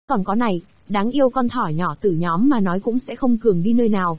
Còn có này, đáng yêu con thỏ nhỏ tử nhóm mà nói cũng sẽ không cường đi nơi nào.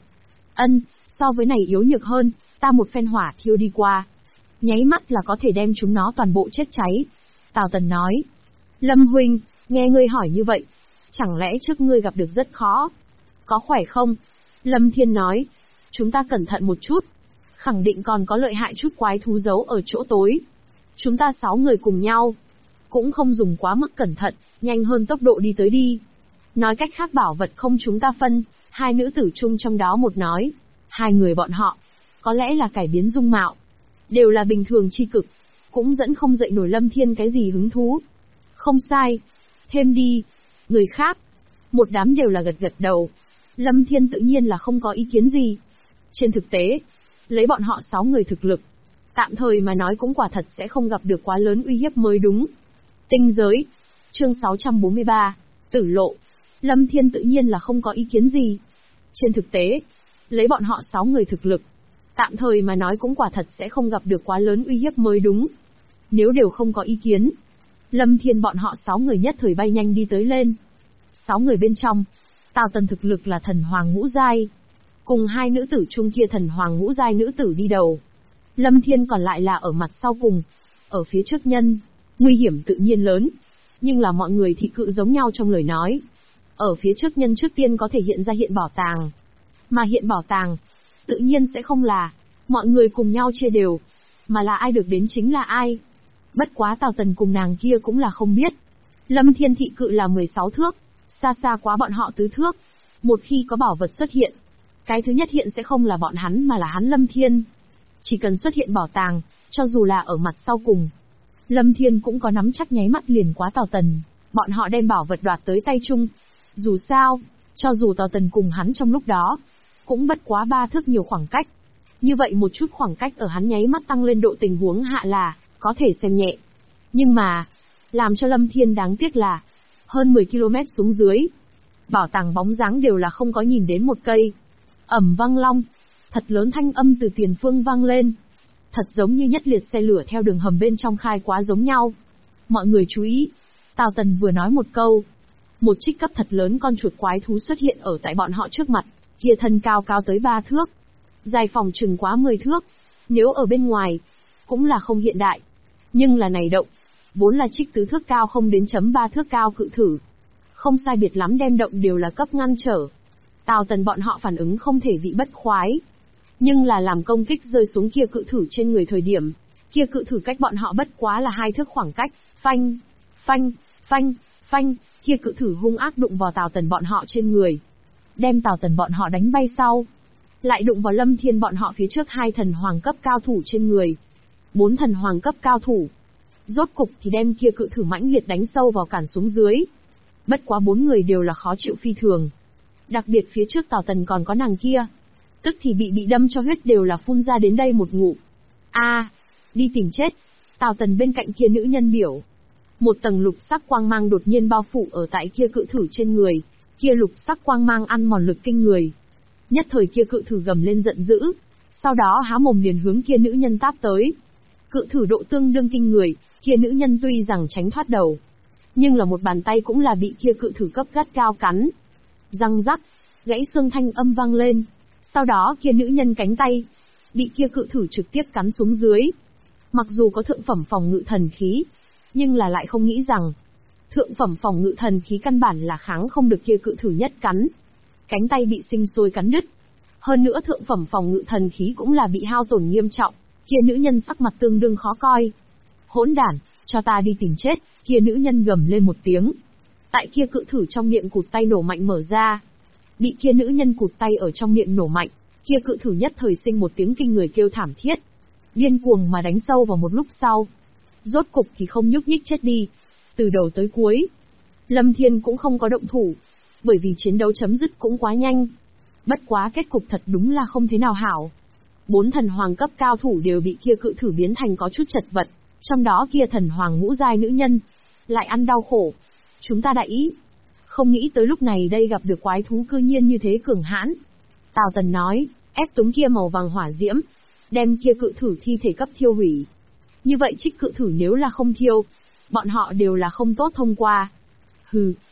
So với này yếu nhược hơn, ta một phen hỏa thiêu đi qua. Nháy mắt là có thể đem chúng nó toàn bộ chết cháy. Tào Tần nói. Lâm huynh, nghe ngươi hỏi như vậy, chẳng lẽ trước ngươi gặp được rất khó? Có khỏe không? Lâm Thiên nói. Chúng ta cẩn thận một chút. Khẳng định còn có lợi hại chút quái thú giấu ở chỗ tối. Chúng ta 6 người cùng nhau. Cũng không dùng quá mức cẩn thận, nhanh hơn tốc độ đi tới đi. Nói cách khác bảo vật không chúng ta phân, hai nữ tử chung trong đó một nói. Hai người bọn họ, có lẽ là cải biến dung mạo. Đều là bình thường chi cực, cũng dẫn không dậy nổi Lâm Thiên cái gì hứng thú. Không sai. Thêm đi. Người khác. Một đám đều là gật gật đầu. Lâm Thiên tự nhiên là không có ý kiến gì. Trên thực tế, lấy bọn họ 6 người thực lực, tạm thời mà nói cũng quả thật sẽ không gặp được quá lớn uy hiếp mới đúng. Tinh giới. Chương 643. Tử lộ. Lâm Thiên tự nhiên là không có ý kiến gì. Trên thực tế, lấy bọn họ 6 người thực lực, tạm thời mà nói cũng quả thật sẽ không gặp được quá lớn uy hiếp mới đúng. Nếu đều không có ý kiến, Lâm Thiên bọn họ 6 người nhất thời bay nhanh đi tới lên. 6 người bên trong, Tào Tần thực lực là thần hoàng ngũ giai, cùng hai nữ tử chung kia thần hoàng ngũ giai nữ tử đi đầu. Lâm Thiên còn lại là ở mặt sau cùng, ở phía trước nhân, nguy hiểm tự nhiên lớn, nhưng là mọi người thị cự giống nhau trong lời nói. Ở phía trước nhân trước tiên có thể hiện ra hiện bảo tàng, mà hiện bảo tàng, tự nhiên sẽ không là mọi người cùng nhau chia đều, mà là ai được đến chính là ai. Bất quá Tào Tần cùng nàng kia cũng là không biết. Lâm Thiên thị cự là 16 thước, xa xa quá bọn họ tứ thước. Một khi có bảo vật xuất hiện, cái thứ nhất hiện sẽ không là bọn hắn mà là hắn Lâm Thiên. Chỉ cần xuất hiện bảo tàng, cho dù là ở mặt sau cùng, Lâm Thiên cũng có nắm chắc nháy mắt liền quá Tào Tần, bọn họ đem bảo vật đoạt tới tay chung. Dù sao, cho dù Tào Tần cùng hắn trong lúc đó, cũng bất quá 3 thước nhiều khoảng cách. Như vậy một chút khoảng cách ở hắn nháy mắt tăng lên độ tình huống hạ là có thể xem nhẹ. Nhưng mà, làm cho Lâm Thiên đáng tiếc là, hơn 10 km xuống dưới, bảo tàng bóng dáng đều là không có nhìn đến một cây. Ầm vang long, thật lớn thanh âm từ tiền phương vang lên. Thật giống như nhất liệt xe lửa theo đường hầm bên trong khai quá giống nhau. Mọi người chú ý, Tào Tần vừa nói một câu, một trích cấp thật lớn con chuột quái thú xuất hiện ở tại bọn họ trước mặt, kia thân cao cao tới 3 thước, dài phòng chừng quá 10 thước, nếu ở bên ngoài, cũng là không hiện đại. Nhưng là này động, vốn là trích tứ thước cao không đến chấm 3 thước cao cự thử. Không sai biệt lắm đem động đều là cấp ngăn trở. Tào Tần bọn họ phản ứng không thể vị bất khoái. Nhưng là làm công kích rơi xuống kia cự thử trên người thời điểm, kia cự thử cách bọn họ bất quá là 2 thước khoảng cách, phanh, phanh, phanh, phanh, kia cự thử hung ác đụng vào Tào Tần bọn họ trên người. Đem Tào Tần bọn họ đánh bay sau. Lại đụng vào Lâm Thiên bọn họ phía trước 2 thần hoàng cấp cao thủ trên người. 4 thần hoàng cấp cao thủ. Rốt cục thì đem kia cự thử mãnh liệt đánh sâu vào cản xuống dưới. Bất quá 4 người đều là khó chịu phi thường. Đặc biệt phía trước Tào Tần còn có nàng kia. Tức thì bị đâm cho huyết đều là phun ra đến đây một ngụm. Đi tìm chết. Tào Tần bên cạnh kia nữ nhân biểu. Một tầng lục sắc quang mang đột nhiên bao phủ ở tại kia cự thử trên người. Kia lục sắc quang mang ăn mòn lực kinh người. Nhất thời kia cự thử gầm lên giận dữ. Sau đó há mồm liền hướng kia nữ nhân táp tới. Cự thử độ tương đương kinh người, kia nữ nhân tuy rằng tránh thoát đầu, nhưng là một bàn tay cũng là bị kia cự thử cấp gắt cao cắn. Răng rắc, gãy xương thanh âm vang lên. Sau đó kia nữ nhân cánh tay, bị kia cự thử trực tiếp cắn xuống dưới. Mặc dù có thượng phẩm phòng ngự thần khí, nhưng là lại không nghĩ rằng, thượng phẩm phòng ngự thần khí căn bản là kháng không được kia cự thử nhất cắn. Cánh tay bị sinh sôi cắn đứt. Hơn nữa thượng phẩm phòng ngự thần khí cũng là bị hao tổn nghiêm trọng, kia nữ nhân sắc mặt tương đương khó coi. Hỗn đản, cho ta đi tìm chết, kia nữ nhân gầm lên một tiếng. Tại kia cự thử trong miệng cụt tay nổ mạnh mở ra. Bị kia nữ nhân cụt tay ở trong miệng nổ mạnh, kia cự thử nhất thời sinh một tiếng kinh người kêu thảm thiết. Điên cuồng mà đánh sâu vào một lúc sau. Rốt cục thì không nhúc nhích chết đi. Từ đầu tới cuối, Lâm Thiên cũng không có động thủ, bởi vì chiến đấu chấm dứt cũng quá nhanh. Bất quá kết cục thật đúng là không thế nào hảo. 4 thần hoàng cấp cao thủ đều bị kia cự thử biến thành có chút chật vật, trong đó kia thần hoàng ngũ giai nữ nhân lại ăn đau khổ. Chúng ta đã ý, không nghĩ tới lúc này đây gặp được quái thú cư nhiên như thế cường hãn. Tào Tần nói, ép túng kia màu vàng hỏa diễm, đem kia cự thử thi thể cấp thiêu hủy. Như vậy trích cự thử nếu là không thiêu, bọn họ đều là không tốt thông qua. Hừ,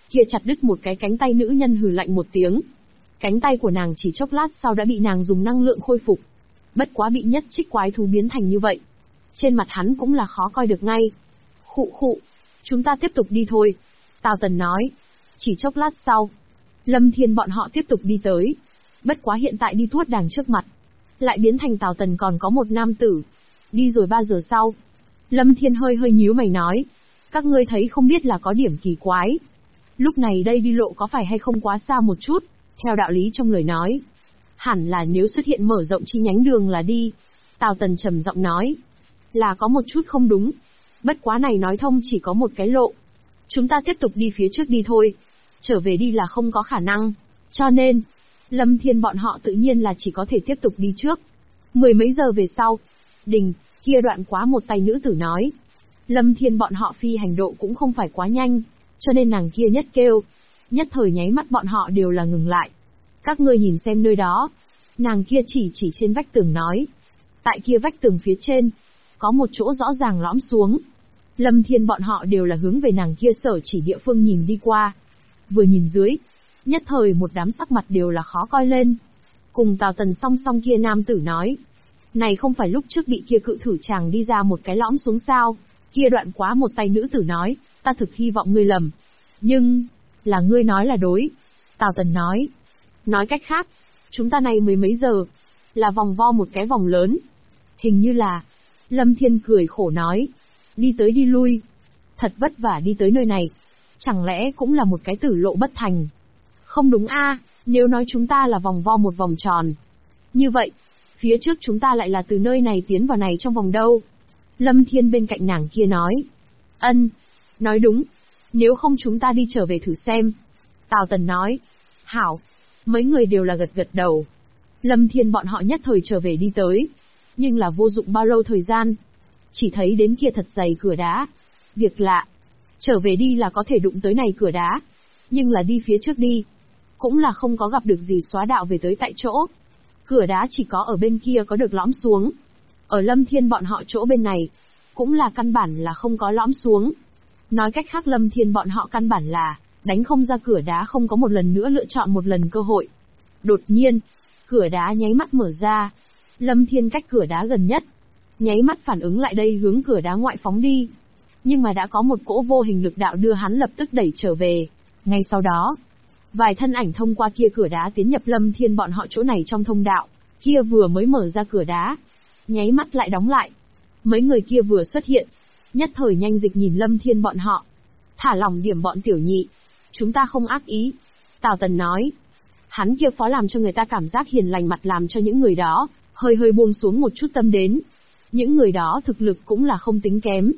kia chặt đứt một cái cánh tay nữ nhân hừ lạnh một tiếng. Cánh tay của nàng chỉ chốc lát sau đã bị nàng dùng năng lượng khôi phục. Bất quá bị nhất trích quái thú biến thành như vậy. Trên mặt hắn cũng là khó coi được ngay. Khụ khụ, chúng ta tiếp tục đi thôi. Tào Tần nói. Chỉ chốc lát sau, Lâm Thiên bọn họ tiếp tục đi tới. Bất quá hiện tại đi tuốt đàng trước mặt, lại biến thành Tào Tần còn có một nam tử. Đi rồi 3 giờ sau, Lâm Thiên hơi hơi nhíu mày nói. Các ngươi thấy không biết là có điểm kỳ quái. Lúc này đây đi lộ có phải hay không quá xa một chút, theo đạo lý trong lời nói. Hẳn là nếu xuất hiện mở rộng chi nhánh đường là đi. Tào Tần trầm giọng nói. Là có một chút không đúng. Bất quá này nói thông chỉ có một cái lộ. Chúng ta tiếp tục đi phía trước đi thôi. Trở về đi là không có khả năng. Cho nên, Lâm Thiên bọn họ tự nhiên là chỉ có thể tiếp tục đi trước. 10 mấy giờ về sau, Đình, kia đoạn quá một tay nữ tử nói. Lâm Thiên bọn họ phi hành độ cũng không phải quá nhanh, cho nên nàng kia nhất kêu. Nhất thời nháy mắt bọn họ đều là ngừng lại. Các ngươi nhìn xem nơi đó. Nàng kia chỉ trên vách tường nói. Tại kia vách tường phía trên, có một chỗ rõ ràng lõm xuống. Lâm Thiên bọn họ đều là hướng về nàng kia sở chỉ địa phương nhìn đi qua. Vừa nhìn dưới, nhất thời một đám sắc mặt đều là khó coi lên. Cùng Tào Tần song song kia nam tử nói. Này không phải lúc trước bị kia cự thử chàng đi ra một cái lõm xuống sao. Kia đoạn quá một tay nữ tử nói, ta thực hy vọng ngươi lầm. Nhưng, là ngươi nói là đối. Tào Tần nói. Nói cách khác, chúng ta này 10 mấy giờ, là vòng vo một cái vòng lớn. Hình như là, Lâm Thiên cười khổ nói. Đi tới đi lui. Thật vất vả đi tới nơi này. Chẳng lẽ cũng là một cái tử lộ bất thành. Không đúng a, nếu nói chúng ta là vòng vo một vòng tròn. Như vậy, phía trước chúng ta lại là từ nơi này tiến vào này trong vòng đâu. Lâm Thiên bên cạnh nàng kia nói. Ân, nói đúng. Nếu không chúng ta đi trở về thử xem. Tào Tần nói. Hảo. Mấy người đều là gật gật đầu. Lâm Thiên bọn họ nhất thời trở về đi tới. Nhưng là vô dụng bao lâu thời gian. Chỉ thấy đến kia thật dày cửa đá. Việc lạ. Trở về đi là có thể đụng tới này cửa đá. Nhưng là đi phía trước đi. Cũng là không có gặp được gì xóa đạo về tới tại chỗ. Cửa đá chỉ có ở bên kia có được lõm xuống. Ở Lâm Thiên bọn họ chỗ bên này, cũng là căn bản là không có lõm xuống. Nói cách khác Lâm Thiên bọn họ căn bản là, đánh không ra cửa đá không có một lần nữa lựa chọn một lần cơ hội. Đột nhiên, cửa đá nháy mắt mở ra. Lâm Thiên cách cửa đá gần nhất. Nháy mắt phản ứng lại đây hướng cửa đá ngoại phóng đi. Nhưng mà đã có một cỗ vô hình lực đạo đưa hắn lập tức đẩy trở về. Ngay sau đó, vài thân ảnh thông qua kia cửa đá tiến nhập Lâm Thiên bọn họ chỗ này trong thông đạo. Kia vừa mới mở ra cửa đá, nháy mắt lại đóng lại. Mấy người kia vừa xuất hiện, nhất thời nhanh dịch nhìn Lâm Thiên bọn họ. Thả lỏng điểm bọn tiểu nhị. Chúng ta không ác ý. Tào Tần nói. Hắn kia phó làm cho người ta cảm giác hiền lành mặt làm cho những người đó, hơi hơi buông xuống một chút tâm đến. Những người đó thực lực cũng là không tính kém.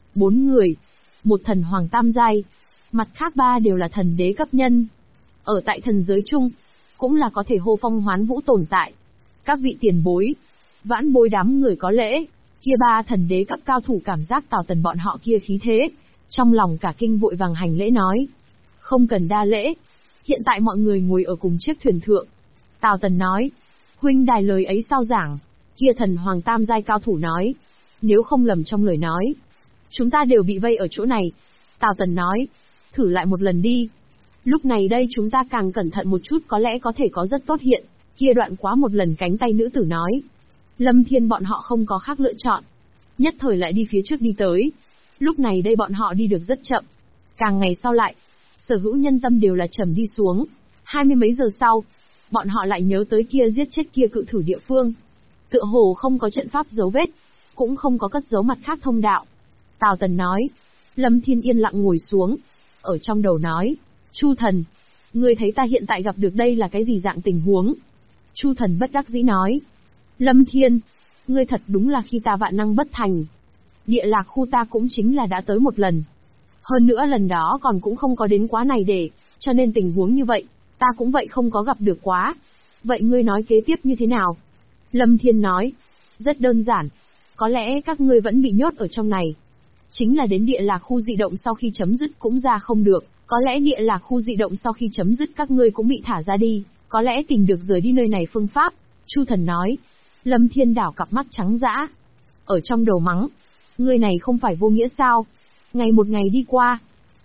4 người. Một thần hoàng tam giai. Mặt khác 3 đều là thần đế cấp nhân. Ở tại thần giới chung, cũng là có thể hô phong hoán vũ tồn tại. Các vị tiền bối, vãn bối đám người có lễ. Kia 3 thần đế cấp cao thủ cảm giác Tào Tần bọn họ kia khí thế. Trong lòng cả kinh vội vàng hành lễ nói. Không cần đa lễ. Hiện tại mọi người ngồi ở cùng chiếc thuyền thượng. Tào Tần nói. Huynh đài lời ấy sao giảng. Kia thần hoàng tam giai cao thủ nói. Nếu không lầm trong lời nói, chúng ta đều bị vây ở chỗ này. Tào Tần nói. Thử lại một lần đi. Lúc này đây chúng ta càng cẩn thận một chút có lẽ có thể có rất tốt hiện. Kia đoạn quá một lần cánh tay nữ tử nói. Lâm Thiên bọn họ không có khác lựa chọn. Nhất thời lại đi phía trước đi tới. Lúc này đây bọn họ đi được rất chậm. Càng ngày sau lại, sở hữu nhân tâm đều là trầm đi xuống. 20 mấy giờ sau, bọn họ lại nhớ tới kia giết chết kia cự thử địa phương. Tựa hồ không có trận pháp dấu vết, cũng không có cất dấu mặt khác thông đạo. Tào Tần nói. Lâm Thiên yên lặng ngồi xuống. Ở trong đầu nói. Chu thần, ngươi thấy ta hiện tại gặp được đây là cái gì dạng tình huống? Chu thần bất đắc dĩ nói. Lâm Thiên, ngươi thật đúng là khi ta vạn năng bất thành. Địa lạc khu ta cũng chính là đã tới một lần. Hơn nữa lần đó còn cũng không có đến quá này để, cho nên tình huống như vậy, ta cũng vậy không có gặp được quá. Vậy ngươi nói kế tiếp như thế nào? Lâm Thiên nói. Rất đơn giản. Có lẽ các ngươi vẫn bị nhốt ở trong này. Chính là đến địa lạc khu dị động sau khi chấm dứt cũng ra không được. Có lẽ địa lạc khu dị động sau khi chấm dứt các ngươi cũng bị thả ra đi. Có lẽ tìm được rời đi nơi này phương pháp. Chu thần nói. Lâm Thiên đảo cặp mắt trắng dã. Ở trong đầu mắng. Ngươi này không phải vô nghĩa sao? Ngày một ngày đi qua.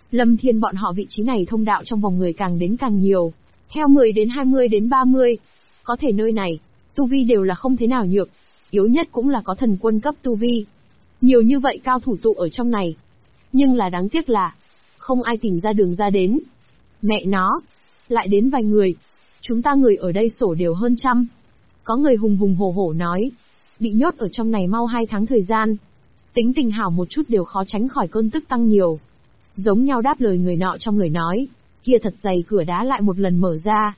Lâm Thiên bọn họ vị trí này thông đạo trong vòng người càng đến càng nhiều. Theo 10 đến 20 đến 30. Có thể nơi này, tu vi đều là không thế nào nhược. Yếu nhất cũng là có thần quân cấp tu vi. Nhiều như vậy cao thủ tụ ở trong này. Nhưng là đáng tiếc là, không ai tìm ra đường ra đến. Mẹ nó, lại đến vài người. Chúng ta người ở đây sổ đều hơn trăm. Có người hùng hùng hổ hổ nói. Bị nhốt ở trong này mau 2 tháng thời gian. Tính tình hảo một chút đều khó tránh khỏi cơn tức tăng nhiều. Giống nhau đáp lời người nọ trong lời nói. Kia thật dày cửa đá lại một lần mở ra.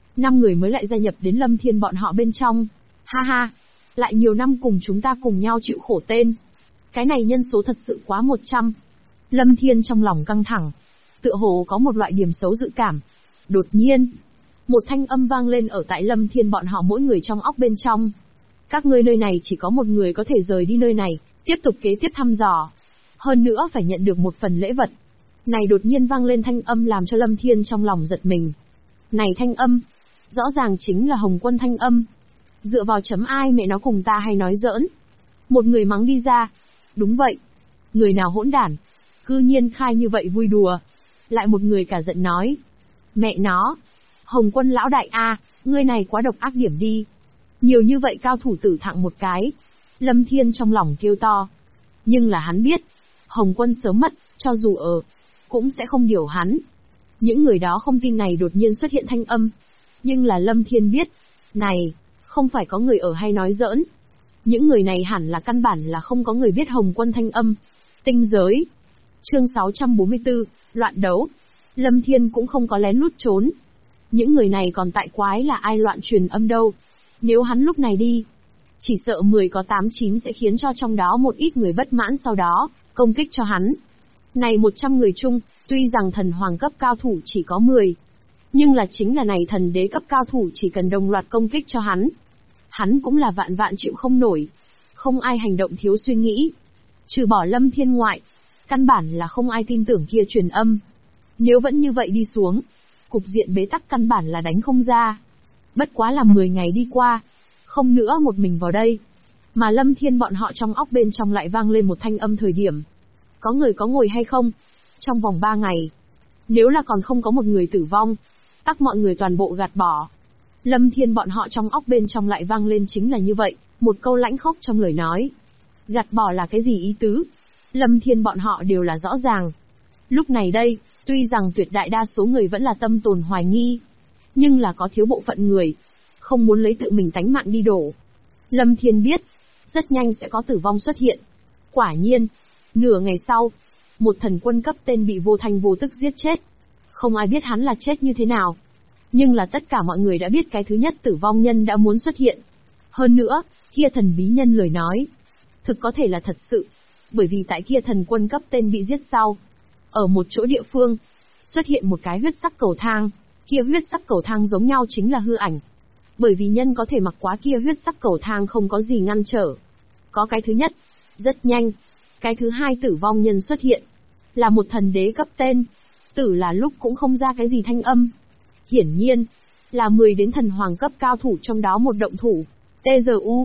5 người mới lại gia nhập đến Lâm Thiên bọn họ bên trong. Ha ha, lại nhiều năm cùng chúng ta cùng nhau chịu khổ tên. Cái này nhân số thật sự quá 100. Lâm Thiên trong lòng căng thẳng. Tựa hồ có một loại điểm xấu dự cảm. Đột nhiên, một thanh âm vang lên ở tại Lâm Thiên bọn họ mỗi người trong óc bên trong. Các ngươi nơi này chỉ có một người có thể rời đi nơi này, tiếp tục kế tiếp thăm dò. Hơn nữa phải nhận được một phần lễ vật. Này đột nhiên vang lên thanh âm làm cho Lâm Thiên trong lòng giật mình. Này thanh âm, rõ ràng chính là Hồng Quân thanh âm. Dựa vào chấm ai mẹ nó cùng ta hay nói giỡn. Một người mắng đi ra. Đúng vậy. Người nào hỗn đản. Cư nhiên khai như vậy vui đùa. Lại một người cả giận nói. Mẹ nó. Hồng Quân lão đại a, ngươi này quá độc ác điểm đi. Nhiều như vậy cao thủ tử thặng một cái. Lâm Thiên trong lòng kêu to. Nhưng là hắn biết. Hồng Quân sớm mất, cho dù ở, cũng sẽ không điều hắn. Những người đó không tin này đột nhiên xuất hiện thanh âm. Nhưng là Lâm Thiên biết. Này, không phải có người ở hay nói giỡn. Những người này hẳn là căn bản là không có người biết Hồng Quân thanh âm. Tinh giới. Chương 644, loạn đấu. Lâm Thiên cũng không có lén lút trốn. Những người này còn tại quái là ai loạn truyền âm đâu. Nếu hắn lúc này đi, chỉ sợ 10 có 8-9 sẽ khiến cho trong đó một ít người bất mãn sau đó, công kích cho hắn. Này 100 người chung, tuy rằng thần hoàng cấp cao thủ chỉ có 10. Nhưng là chính là này thần đế cấp cao thủ chỉ cần đồng loạt công kích cho hắn. Hắn cũng là vạn vạn chịu không nổi. Không ai hành động thiếu suy nghĩ. Trừ bỏ Lâm Thiên ngoại, căn bản là không ai tin tưởng kia truyền âm. Nếu vẫn như vậy đi xuống, cục diện bế tắc căn bản là đánh không ra. Bất quá là 10 ngày đi qua, không nữa một mình vào đây. Mà Lâm Thiên bọn họ trong óc bên trong lại vang lên một thanh âm thời điểm. Có người có ngồi hay không? Trong vòng 3 ngày. Nếu là còn không có một người tử vong, tắc mọi người toàn bộ gạt bỏ. Lâm Thiên bọn họ trong óc bên trong lại vang lên chính là như vậy, một câu lãnh khốc trong lời nói. Gạt bỏ là cái gì ý tứ? Lâm Thiên bọn họ đều là rõ ràng. Lúc này đây, tuy rằng tuyệt đại đa số người vẫn là tâm tồn hoài nghi, nhưng là có thiếu bộ phận người, không muốn lấy tự mình tánh mạng đi đổ. Lâm Thiên biết, rất nhanh sẽ có tử vong xuất hiện. Quả nhiên, nửa ngày sau, một thần quân cấp tên bị vô thanh vô tức giết chết. Không ai biết hắn là chết như thế nào. Nhưng là tất cả mọi người đã biết cái thứ nhất tử vong nhân đã muốn xuất hiện. Hơn nữa, kia thần bí nhân lời nói, thực có thể là thật sự. Bởi vì tại kia thần quân cấp tên bị giết sau, ở một chỗ địa phương, xuất hiện một cái huyết sắc cầu thang. Kia huyết sắc cầu thang giống nhau chính là hư ảnh. Bởi vì nhân có thể mặc quá kia huyết sắc cầu thang không có gì ngăn trở. Có cái thứ nhất, rất nhanh. Cái thứ hai tử vong nhân xuất hiện. Là một thần đế cấp tên. Tử là lúc cũng không ra cái gì thanh âm. Hiển nhiên, là 10 đến thần hoàng cấp cao thủ trong đó một động thủ. TZU,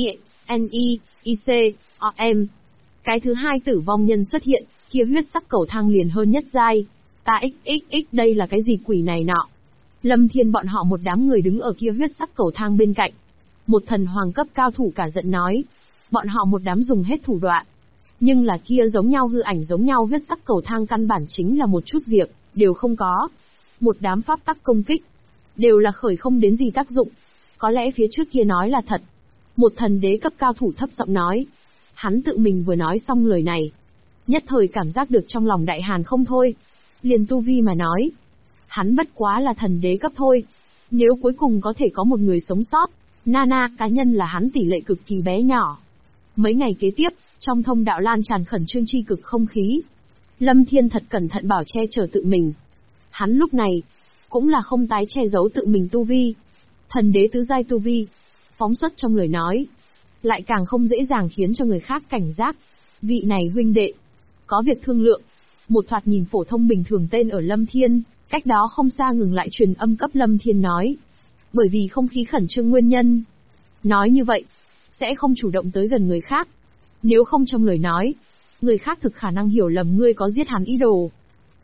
INI, IC, OM. Cái thứ hai tử vong nhân xuất hiện, kia huyết sắc cầu thang liền hơn nhất giai. Ta xxx đây là cái gì quỷ này nọ. Lâm Thiên bọn họ một đám người đứng ở kia huyết sắc cầu thang bên cạnh. Một thần hoàng cấp cao thủ cả giận nói. Bọn họ một đám dùng hết thủ đoạn. Nhưng là kia giống nhau hư ảnh giống nhau huyết sắc cầu thang căn bản chính là một chút việc, đều không có. Một đám pháp tắc công kích. Đều là khởi không đến gì tác dụng. Có lẽ phía trước kia nói là thật. Một thần đế cấp cao thủ thấp giọng nói. Hắn tự mình vừa nói xong lời này. Nhất thời cảm giác được trong lòng đại hàn không thôi. Liền tu vi mà nói. Hắn bất quá là thần đế cấp thôi. Nếu cuối cùng có thể có một người sống sót, Nana cá nhân là hắn tỷ lệ cực kỳ bé nhỏ. Mấy ngày kế tiếp, trong thông đạo lan tràn khẩn trương chi cực không khí. Lâm Thiên thật cẩn thận bảo che chở tự mình. Hắn lúc này, cũng là không tái che giấu tự mình tu vi. Thần đế tứ giai tu vi, phóng xuất trong lời nói. Lại càng không dễ dàng khiến cho người khác cảnh giác. Vị này huynh đệ, có việc thương lượng. Một thoạt nhìn phổ thông bình thường tên ở Lâm Thiên, cách đó không xa ngừng lại truyền âm cấp Lâm Thiên nói. Bởi vì không khí khẩn trương nguyên nhân. Nói như vậy, sẽ không chủ động tới gần người khác. Nếu không trong lời nói, người khác thực khả năng hiểu lầm ngươi có giết hắn ý đồ.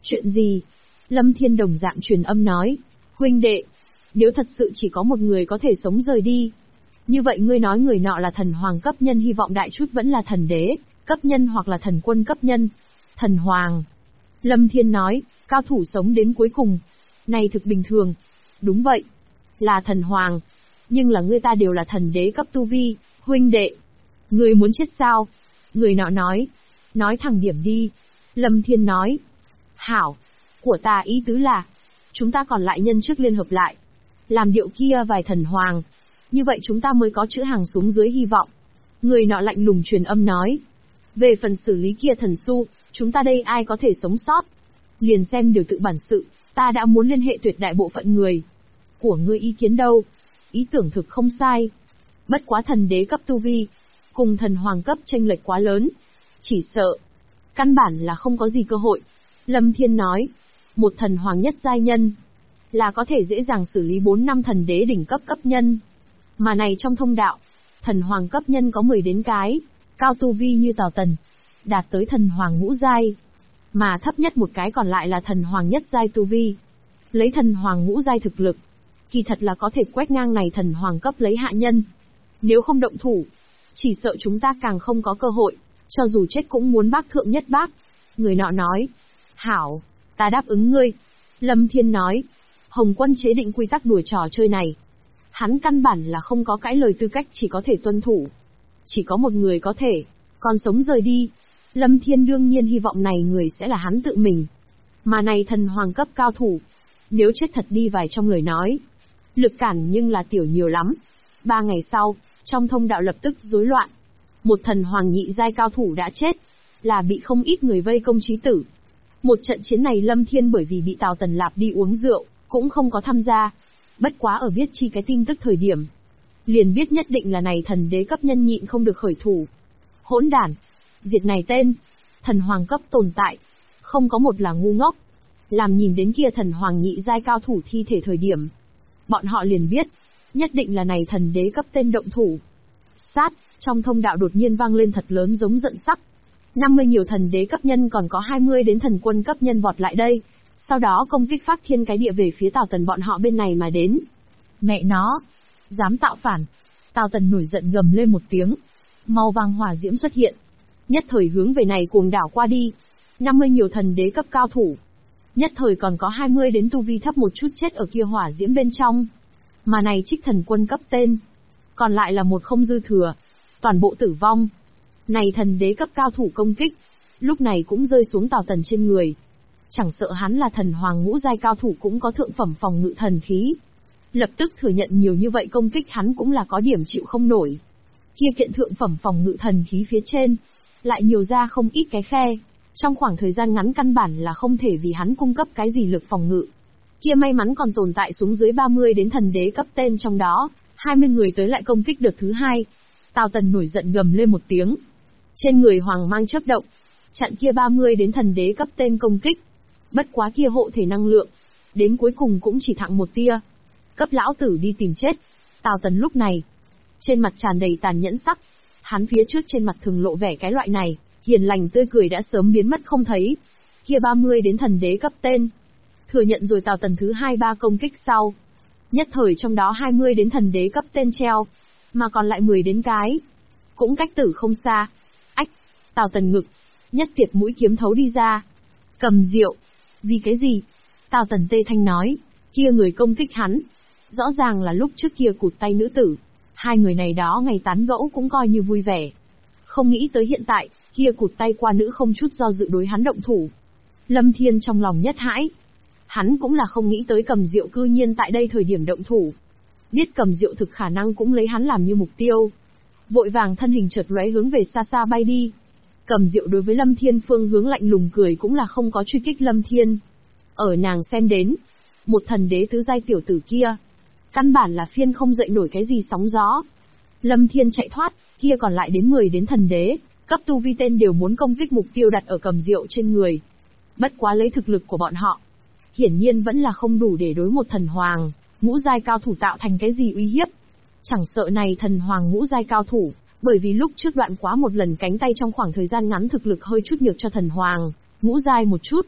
Chuyện gì? Lâm Thiên đồng dạng truyền âm nói. Huynh đệ, nếu thật sự chỉ có một người có thể sống rời đi, như vậy ngươi nói người nọ là thần hoàng cấp nhân, hy vọng đại chút vẫn là thần đế cấp nhân hoặc là thần quân cấp nhân. Thần hoàng. Lâm Thiên nói, cao thủ sống đến cuối cùng. Này thực bình thường. Đúng vậy. Là thần hoàng. Nhưng là ngươi ta đều là thần đế cấp tu vi, huynh đệ. Ngươi muốn chết sao? Người nọ nói. Nói thẳng điểm đi. Lâm Thiên nói. Hảo. Của ta ý tứ là, chúng ta còn lại nhân trước liên hợp lại. Làm điệu kia vài thần hoàng. Như vậy chúng ta mới có chữ hàng xuống dưới hy vọng. Người nọ lạnh lùng truyền âm nói. Về phần xử lý kia thần su, chúng ta đây ai có thể sống sót. Liền xem điều tự bản sự, ta đã muốn liên hệ tuyệt đại bộ phận người. Của ngươi ý kiến đâu? Ý tưởng thực không sai. Bất quá thần đế cấp tu vi, cùng thần hoàng cấp chênh lệch quá lớn. Chỉ sợ, căn bản là không có gì cơ hội. Lâm Thiên nói, một thần hoàng nhất giai nhân, là có thể dễ dàng xử lý 4 năm thần đế đỉnh cấp cấp nhân. Mà này trong thông đạo, thần hoàng cấp nhân có 10 đến cái, cao tu vi như Tào Tần, đạt tới thần hoàng ngũ giai. Mà thấp nhất một cái còn lại là thần hoàng nhất giai tu vi. Lấy thần hoàng ngũ giai thực lực, kỳ thật là có thể quét ngang này thần hoàng cấp lấy hạ nhân. Nếu không động thủ, chỉ sợ chúng ta càng không có cơ hội, cho dù chết cũng muốn bác thượng nhất bác. Người nọ nói, hảo, ta đáp ứng ngươi. Lâm Thiên nói, Hồng Quân chế định quy tắc đùa trò chơi này. Hắn căn bản là không có cãi lời tư cách, chỉ có thể tuân thủ. Chỉ có một người có thể, còn sống rời đi. Lâm Thiên đương nhiên hy vọng này người sẽ là hắn tự mình. Mà này thần hoàng cấp cao thủ, nếu chết thật đi vài trong lời nói, lực cản nhưng là tiểu nhiều lắm. 3 ngày sau, trong thông đạo lập tức rối loạn. Một thần hoàng nhị giai cao thủ đã chết, là bị không ít người vây công chí tử. Một trận chiến này Lâm Thiên bởi vì bị Tào Tần Lạp đi uống rượu, cũng không có tham gia. Bất quá ở biết chi cái tin tức thời điểm, liền biết nhất định là này thần đế cấp nhân nhịn không được khởi thủ. Hỗn đản, diệt này tên, thần hoàng cấp tồn tại, không có một là ngu ngốc. Làm nhìn đến kia thần hoàng nhị giai cao thủ thi thể thời điểm, bọn họ liền biết, nhất định là này thần đế cấp tên động thủ. Sát, trong thông đạo đột nhiên vang lên thật lớn giống giận sắc. 50 nhiều thần đế cấp nhân còn có 20 đến thần quân cấp nhân vọt lại đây. Sau đó công kích phát thiên cái địa về phía Tào Tần bọn họ bên này mà đến. Mẹ nó, dám tạo phản. Tào Tần nổi giận gầm lên một tiếng. Màu vàng hỏa diễm xuất hiện. Nhất thời hướng về này cuồng đảo qua đi. 50 nhiều thần đế cấp cao thủ. Nhất thời còn có 20 đến tu vi thấp một chút chết ở kia hỏa diễm bên trong. Mà này trích thần quân cấp tên. Còn lại là một không dư thừa. Toàn bộ tử vong. Này thần đế cấp cao thủ công kích, lúc này cũng rơi xuống Tào Tần trên người. Chẳng sợ hắn là thần hoàng ngũ giai cao thủ cũng có thượng phẩm phòng ngự thần khí. Lập tức thừa nhận nhiều như vậy công kích hắn cũng là có điểm chịu không nổi. Kia kiện thượng phẩm phòng ngự thần khí phía trên, lại nhiều ra không ít cái khe. Trong khoảng thời gian ngắn căn bản là không thể vì hắn cung cấp cái gì lực phòng ngự. Kia may mắn còn tồn tại xuống dưới 30 đến thần đế cấp tên trong đó, 20 người tới lại công kích đợt thứ hai. Tào Tần nổi giận gầm lên một tiếng. Trên người hoàng mang chớp động, chặn kia 30 đến thần đế cấp tên công kích. Bất quá kia hộ thể năng lượng, đến cuối cùng cũng chỉ thặng một tia. Cấp lão tử đi tìm chết. Tào Tần lúc này, trên mặt tràn đầy tàn nhẫn sắc. Hắn phía trước trên mặt thường lộ vẻ cái loại này, hiền lành tươi cười đã sớm biến mất không thấy. Kia 30 đến thần đế cấp tên, thừa nhận rồi Tào Tần thứ 2-3 công kích sau. Nhất thời trong đó 20 đến thần đế cấp tên treo, mà còn lại 10 đến cái. Cũng cách tử không xa. Ách, Tào Tần ngực, nhất tiệp mũi kiếm thấu đi ra. Cầm rượu. Vì cái gì? Tào Tần tê thanh nói, kia người công kích hắn. Rõ ràng là lúc trước kia cụt tay nữ tử. Hai người này đó ngày tán gẫu cũng coi như vui vẻ. Không nghĩ tới hiện tại, kia cụt tay qua nữ không chút do dự đối hắn động thủ. Lâm Thiên trong lòng nhất hãi. Hắn cũng là không nghĩ tới Cầm Diệu cư nhiên tại đây thời điểm động thủ. Biết Cầm Diệu thực khả năng cũng lấy hắn làm như mục tiêu. Vội vàng thân hình chợt lóe hướng về xa xa bay đi. Cầm Diệu đối với Lâm Thiên phương hướng lạnh lùng cười cũng là không có truy kích Lâm Thiên. Ở nàng xem đến, một thần đế tứ giai tiểu tử kia, căn bản là phiên không dậy nổi cái gì sóng gió. Lâm Thiên chạy thoát, kia còn lại đến 10 đến thần đế, cấp tu vi tên đều muốn công kích mục tiêu đặt ở Cầm Diệu trên người. Bất quá lấy thực lực của bọn họ, hiển nhiên vẫn là không đủ để đối một thần hoàng ngũ giai cao thủ tạo thành cái gì uy hiếp. Chẳng sợ này thần hoàng ngũ giai cao thủ, bởi vì lúc trước đoạn quá một lần cánh tay trong khoảng thời gian ngắn thực lực hơi chút nhược cho thần hoàng ngũ giai một chút,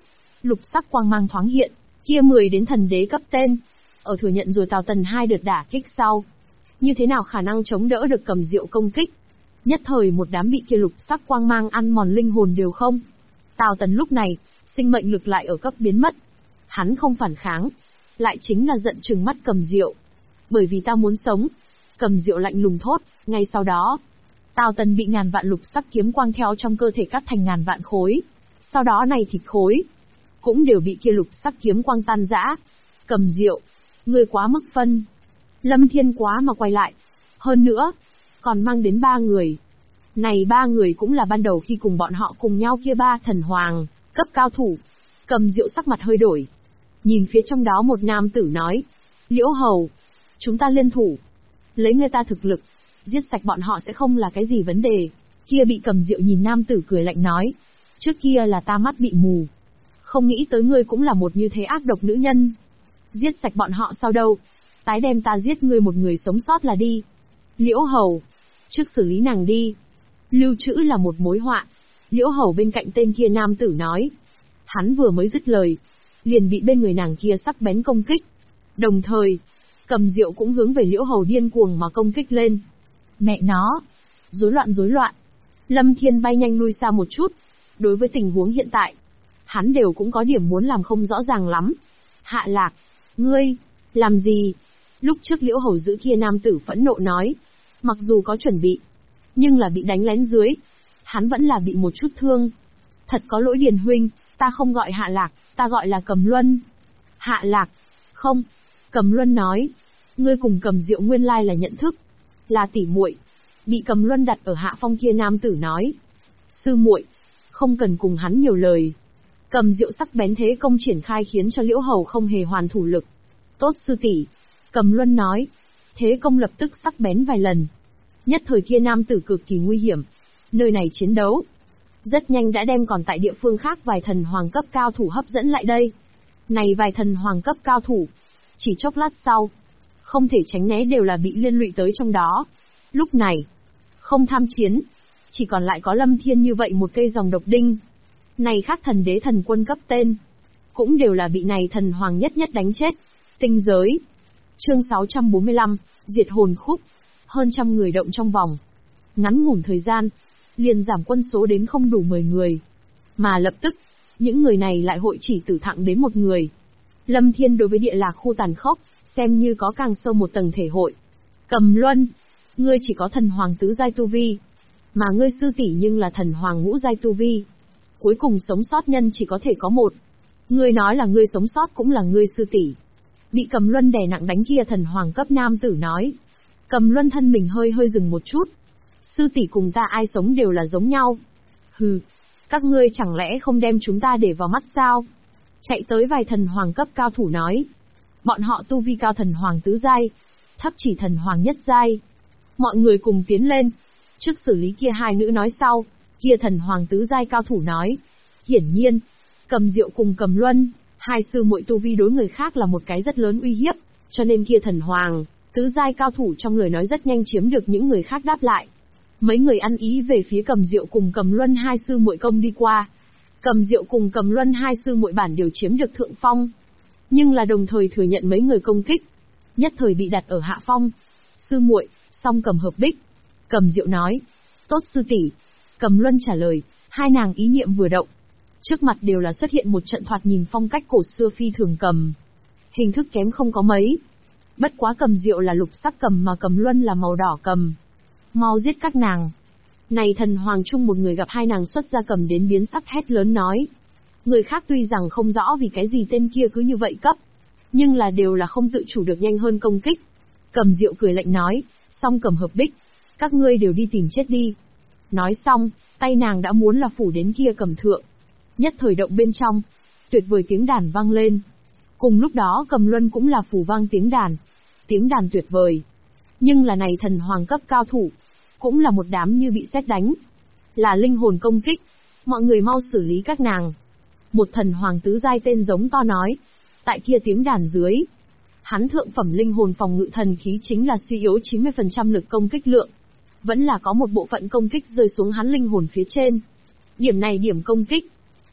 Lục sắc quang mang thoáng hiện, kia 10 đến thần đế cấp tên. Ở thừa nhận rồi Tào Tần hai đợt đả kích sau. Như thế nào khả năng chống đỡ được Cầm Diệu công kích? Nhất thời một đám bị kia lục sắc quang mang ăn mòn linh hồn đều không. Tào Tần lúc này, sinh mệnh lực lại ở cấp biến mất. Hắn không phản kháng, lại chính là giận trừng mắt Cầm Diệu. Bởi vì ta muốn sống. Cầm Diệu lạnh lùng thốt, ngay sau đó. Tào Tần bị ngàn vạn lục sắc kiếm quang theo trong cơ thể cắt thành ngàn vạn khối. Sau đó này thịt khối, cũng đều bị kia lục sắc kiếm quang tan rã. Cầm Diệu, ngươi quá mức phân. Lâm Thiên quá mà quay lại. Hơn nữa, còn mang đến 3 người. Này 3 người cũng là ban đầu khi cùng bọn họ cùng nhau kia 3 thần hoàng, cấp cao thủ. Cầm Diệu sắc mặt hơi đổi. Nhìn phía trong đó một nam tử nói. Liễu Hầu, chúng ta liên thủ. Lấy người ta thực lực, giết sạch bọn họ sẽ không là cái gì vấn đề. Kia bị Cầm Diệu nhìn nam tử cười lạnh nói. Trước kia là ta mắt bị mù. Không nghĩ tới ngươi cũng là một như thế ác độc nữ nhân. Giết sạch bọn họ sau đâu? Tái đem ta giết ngươi một người sống sót là đi. Liễu Hầu, trước xử lý nàng đi. Lưu trữ là một mối họa. Liễu Hầu bên cạnh tên kia nam tử nói. Hắn vừa mới dứt lời, liền bị bên người nàng kia sắc bén công kích. Đồng thời, Cầm Diệu cũng hướng về Liễu Hầu điên cuồng mà công kích lên. Mẹ nó, rối loạn rối loạn. Lâm Thiên bay nhanh lui xa một chút. Đối với tình huống hiện tại, hắn đều cũng có điểm muốn làm không rõ ràng lắm. Hạ Lạc, ngươi, làm gì? Lúc trước Liễu Hầu giữ kia nam tử phẫn nộ nói. Mặc dù có chuẩn bị, nhưng là bị đánh lén dưới. Hắn vẫn là bị một chút thương. Thật có lỗi Điền huynh, ta không gọi Hạ Lạc, ta gọi là Cầm Luân. Hạ Lạc, không. Cầm Luân nói. Ngươi cùng Cầm Diệu nguyên lai là nhận thức. Là tỉ muội. Bị Cầm Luân đặt ở hạ phong kia nam tử nói. Sư muội, không cần cùng hắn nhiều lời. Cầm Diệu sắc bén thế công triển khai khiến cho Liễu Hầu không hề hoàn thủ lực. Tốt sư tỷ, Cầm Luân nói. Thế công lập tức sắc bén vài lần. Nhất thời kia nam tử cực kỳ nguy hiểm. Nơi này chiến đấu rất nhanh đã đem còn tại địa phương khác vài thần hoàng cấp cao thủ hấp dẫn lại đây. Này vài thần hoàng cấp cao thủ, chỉ chốc lát sau, không thể tránh né đều là bị liên lụy tới trong đó. Lúc này, không tham chiến, chỉ còn lại có Lâm Thiên như vậy một cây dòng độc đinh. Này khác thần đế thần quân cấp tên, cũng đều là bị này thần hoàng nhất nhất đánh chết. Tinh giới. Chương 645, Diệt hồn khúc. Hơn trăm người động trong vòng. Ngắn ngủn thời gian, liền giảm quân số đến không đủ 10 người. Mà lập tức, những người này lại hội chỉ tử thặng đến một người. Lâm Thiên đối với địa lạc khu tàn khốc, xem như có càng sâu một tầng thể hội. Cầm Luân, ngươi chỉ có thần hoàng tứ giai tu vi, mà ngươi sư tỷ nhưng là thần hoàng ngũ giai tu vi. Cuối cùng sống sót nhân chỉ có thể có một. Ngươi nói là ngươi sống sót cũng là ngươi sư tỷ. Bị Cầm Luân đè nặng đánh kia thần hoàng cấp nam tử nói. Cầm Luân thân mình hơi hơi dừng một chút. Sư tỷ cùng ta ai sống đều là giống nhau. Hừ, các ngươi chẳng lẽ không đem chúng ta để vào mắt sao? Chạy tới vài thần hoàng cấp cao thủ nói. Bọn họ tu vi cao thần hoàng tứ giai, thấp chỉ thần hoàng nhất giai. Mọi người cùng tiến lên. Trước xử lý kia hai nữ nói sau, kia thần hoàng tứ giai cao thủ nói. Hiển nhiên, Cầm Diệu cùng Cầm Luân, hai sư muội tu vi đối người khác là một cái rất lớn uy hiếp, cho nên kia thần hoàng tứ giai cao thủ trong lời nói rất nhanh chiếm được những người khác đáp lại. Mấy người ăn ý về phía Cầm Diệu cùng Cầm Luân hai sư muội công đi qua. Cầm Diệu cùng Cầm Luân hai sư muội bản đều chiếm được thượng phong, nhưng là đồng thời thừa nhận mấy người công kích, nhất thời bị đặt ở hạ phong. Sư muội, song cầm hợp bích. Cầm Diệu nói. Tốt sư tỷ. Cầm Luân trả lời. Hai nàng ý niệm vừa động, trước mặt đều là xuất hiện một trận thoạt nhìn phong cách cổ xưa phi thường cầm. Hình thức kém không có mấy. Bất quá Cầm Diệu là lục sắc cầm mà Cầm Luân là màu đỏ cầm. Mau giết các nàng. Này thần hoàng chung một người gặp hai nàng xuất ra cầm đến biến sắc hét lớn nói. Người khác tuy rằng không rõ vì cái gì tên kia cứ như vậy cấp, nhưng là đều là không tự chủ được nhanh hơn công kích. Cầm Diệu cười lạnh nói, song cầm hợp bích, các ngươi đều đi tìm chết đi. Nói xong, tay nàng đã muốn là phủ đến kia cầm thượng. Nhất thời động bên trong, tuyệt vời tiếng đàn vang lên. Cùng lúc đó Cầm Luân cũng là phủ vang tiếng đàn. Tiếng đàn tuyệt vời. Nhưng là này thần hoàng cấp cao thủ, cũng là một đám như bị sét đánh. Là linh hồn công kích, mọi người mau xử lý các nàng. Một thần hoàng tứ giai tên giống to nói. Tại kia tiếng đàn dưới, hắn thượng phẩm linh hồn phòng ngự thần khí chính là suy yếu 90% lực công kích lượng. Vẫn là có một bộ phận công kích rơi xuống hắn linh hồn phía trên. Điểm này điểm công kích,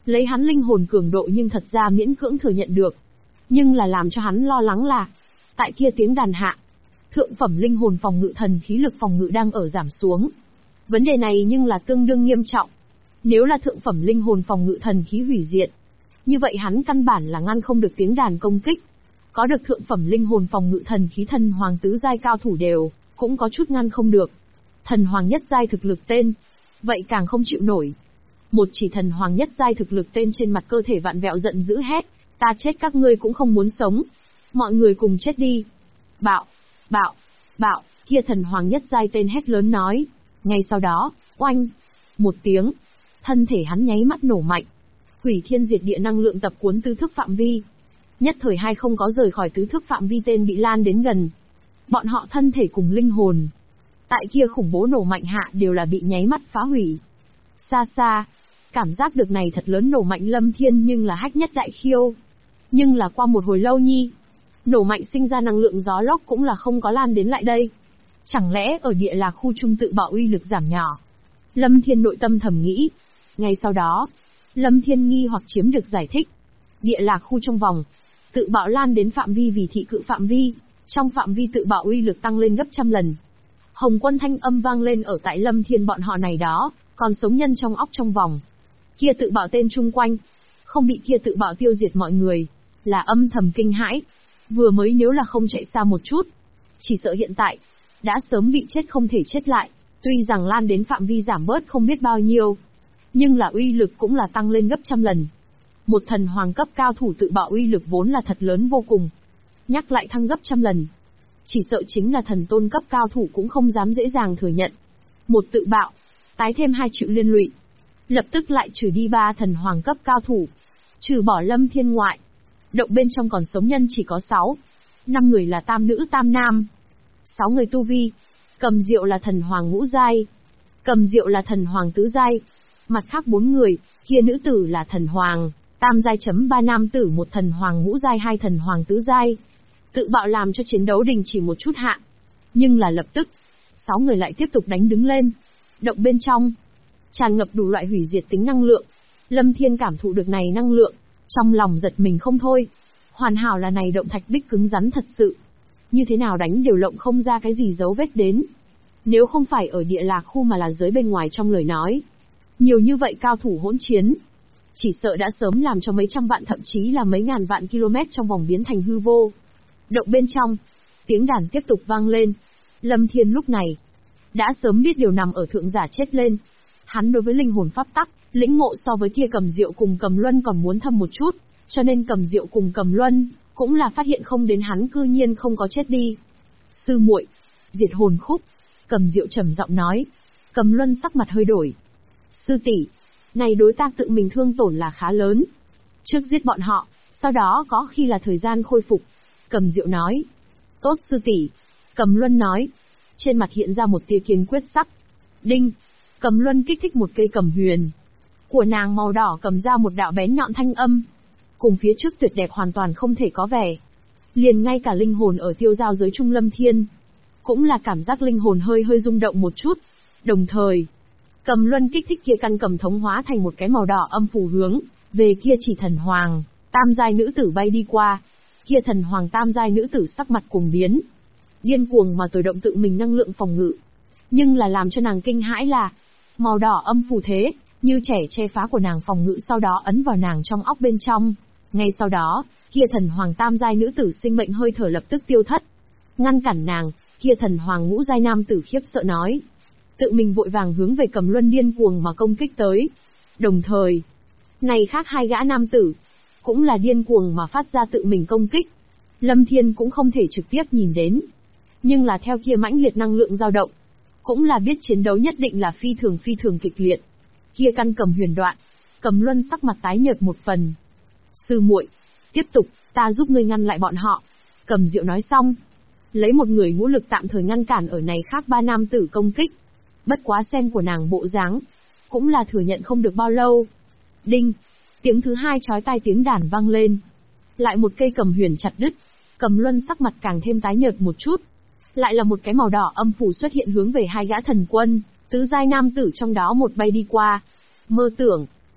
Lấy hắn linh hồn cường độ nhưng thật ra miễn cưỡng thừa nhận được. Nhưng là làm cho hắn lo lắng là, tại kia tiếng đàn hạ, thượng phẩm linh hồn phòng ngự thần khí lực phòng ngự đang ở giảm xuống. Vấn đề này nhưng là tương đương nghiêm trọng. Nếu là thượng phẩm linh hồn phòng ngự thần khí hủy diệt, như vậy hắn căn bản là ngăn không được tiếng đàn công kích. Có được thượng phẩm linh hồn phòng ngự thần khí thần hoàng tứ giai cao thủ đều, cũng có chút ngăn không được. Thần hoàng nhất giai thực lực tên, vậy càng không chịu nổi. Một chỉ thần hoàng nhất giai thực lực tên trên mặt cơ thể vạn vẹo giận dữ hét, ta chết các ngươi cũng không muốn sống. Mọi người cùng chết đi. Bạo, bạo, bạo, kia thần hoàng nhất giai tên hét lớn nói. Ngay sau đó, oanh, một tiếng, thân thể hắn nháy mắt nổ mạnh. Hủy thiên diệt địa năng lượng tập cuốn tứ thức phạm vi. Nhất thời hai không có rời khỏi tứ thức phạm vi tên bị lan đến gần. Bọn họ thân thể cùng linh hồn, tại kia khủng bố nổ mạnh hạ đều là bị nháy mắt phá hủy. Xa xa, cảm giác được này thật lớn nổ mạnh Lâm Thiên nhưng là hách nhất đại khiêu. Nhưng là qua một hồi lâu nhi, nổ mạnh sinh ra năng lượng gió lốc cũng là không có lan đến lại đây. Chẳng lẽ ở địa là khu trung tự bạo uy lực giảm nhỏ? Lâm Thiên nội tâm thầm nghĩ. Ngay sau đó, Lâm Thiên nghi hoặc chiếm được giải thích. Địa là khu trong vòng, tự bạo lan đến phạm vi vì thị cự phạm vi, trong phạm vi tự bạo uy lực tăng lên gấp trăm lần. Hồng Quân thanh âm vang lên ở tại Lâm Thiên bọn họ này đó, còn sống nhân trong óc trong vòng. Kia tự bạo tên chung quanh, không bị kia tự bạo tiêu diệt mọi người, là âm thầm kinh hãi. Vừa mới nếu là không chạy xa một chút, chỉ sợ hiện tại, đã sớm bị chết không thể chết lại, tuy rằng lan đến phạm vi giảm bớt không biết bao nhiêu, nhưng là uy lực cũng là tăng lên gấp trăm lần. Một thần hoàng cấp cao thủ tự bạo uy lực vốn là thật lớn vô cùng, nhắc lại thăng gấp trăm lần. Chỉ sợ chính là thần tôn cấp cao thủ cũng không dám dễ dàng thừa nhận. Một tự bạo, tái thêm 2 triệu liên lụy. Lập tức lại trừ đi 3 thần hoàng cấp cao thủ. Trừ bỏ Lâm Thiên ngoại. Động bên trong còn sống nhân chỉ có 6. 5 người là tam nữ tam nam. 6 người tu vi. Cầm Diệu là thần hoàng ngũ giai. Cầm Diệu là thần hoàng tứ giai. Mặt khác 4 người, kia nữ tử là thần hoàng, tam giai chấm 3 nam tử, một thần hoàng ngũ giai, 2 thần hoàng tứ giai. Tự bạo làm cho chiến đấu đình chỉ một chút hạ. Nhưng là lập tức, 6 người lại tiếp tục đánh đứng lên. Động bên trong, tràn ngập đủ loại hủy diệt tính năng lượng. Lâm Thiên cảm thụ được này năng lượng, trong lòng giật mình không thôi. Hoàn hảo là này động thạch bích cứng rắn thật sự. Như thế nào đánh đều lộng không ra cái gì dấu vết đến. Nếu không phải ở địa lạc khu mà là dưới bên ngoài trong lời nói. Nhiều như vậy cao thủ hỗn chiến, chỉ sợ đã sớm làm cho mấy trăm vạn thậm chí là mấy ngàn vạn km trong vòng biến thành hư vô. Động bên trong, tiếng đàn tiếp tục vang lên. Lâm Thiên lúc này, đã sớm biết điều nằm ở thượng giả chết lên. Hắn đối với linh hồn pháp tắc, lĩnh ngộ so với kia Cầm Diệu cùng Cầm Luân còn muốn thâm một chút, cho nên Cầm Diệu cùng Cầm Luân, cũng là phát hiện không đến hắn cư nhiên không có chết đi. Sư muội, diệt hồn khúc, Cầm Diệu trầm giọng nói. Cầm Luân sắc mặt hơi đổi. Sư tỷ, này đối ta tự mình thương tổn là khá lớn. Trước giết bọn họ, sau đó có khi là thời gian khôi phục. Cầm Diệu nói. Tốt sư tỷ. Cầm Luân nói. Trên mặt hiện ra một tia kiên quyết sắc. Đinh. Cầm Luân kích thích một cây cầm huyền. Của nàng màu đỏ cầm ra một đạo bén nhọn thanh âm. Cùng phía trước tuyệt đẹp hoàn toàn không thể có vẻ. Liền ngay cả linh hồn ở tiêu giao giới Trung Lâm Thiên, cũng là cảm giác linh hồn hơi hơi rung động một chút. Đồng thời, Cầm Luân kích thích kia căn cầm thống hóa thành một cái màu đỏ âm phù hướng về kia chỉ thần hoàng tam giai nữ tử bay đi qua. Kia thần hoàng tam giai nữ tử sắc mặt cuồng biến, điên cuồng mà tối động tự mình năng lượng phòng ngự. Nhưng là làm cho nàng kinh hãi là, màu đỏ âm phù thế, như trẻ che phá của nàng phòng ngự sau đó ấn vào nàng trong óc bên trong. Ngay sau đó, kia thần hoàng tam giai nữ tử sinh mệnh hơi thở lập tức tiêu thất. Ngăn cản nàng, kia thần hoàng ngũ giai nam tử khiếp sợ nói. Tự mình vội vàng hướng về Cầm Luân điên cuồng mà công kích tới. Đồng thời, này khác 2 gã nam tử, cũng là điên cuồng mà phát ra tự mình công kích. Lâm Thiên cũng không thể trực tiếp nhìn đến. Nhưng là theo kia mãnh liệt năng lượng dao động, cũng là biết chiến đấu nhất định là phi thường kịch liệt. Kia căn cầm huyền đoạn, Cầm Luân sắc mặt tái nhợt một phần. Sư muội, tiếp tục, ta giúp ngươi ngăn lại bọn họ. Cầm Diệu nói xong, lấy một người ngũ lực tạm thời ngăn cản ở này khác 3 nam tử công kích. Bất quá xem của nàng bộ dáng, cũng là thừa nhận không được bao lâu. Đinh, tiếng thứ 2 chói tai tiếng đàn vang lên. Lại một cây cầm huyền chặt đứt, Cầm Luân sắc mặt càng thêm tái nhợt một chút. Lại là một cái màu đỏ âm phủ xuất hiện hướng về 2 gã thần quân, tứ giai nam tử trong đó một bay đi qua. Mơ tưởng,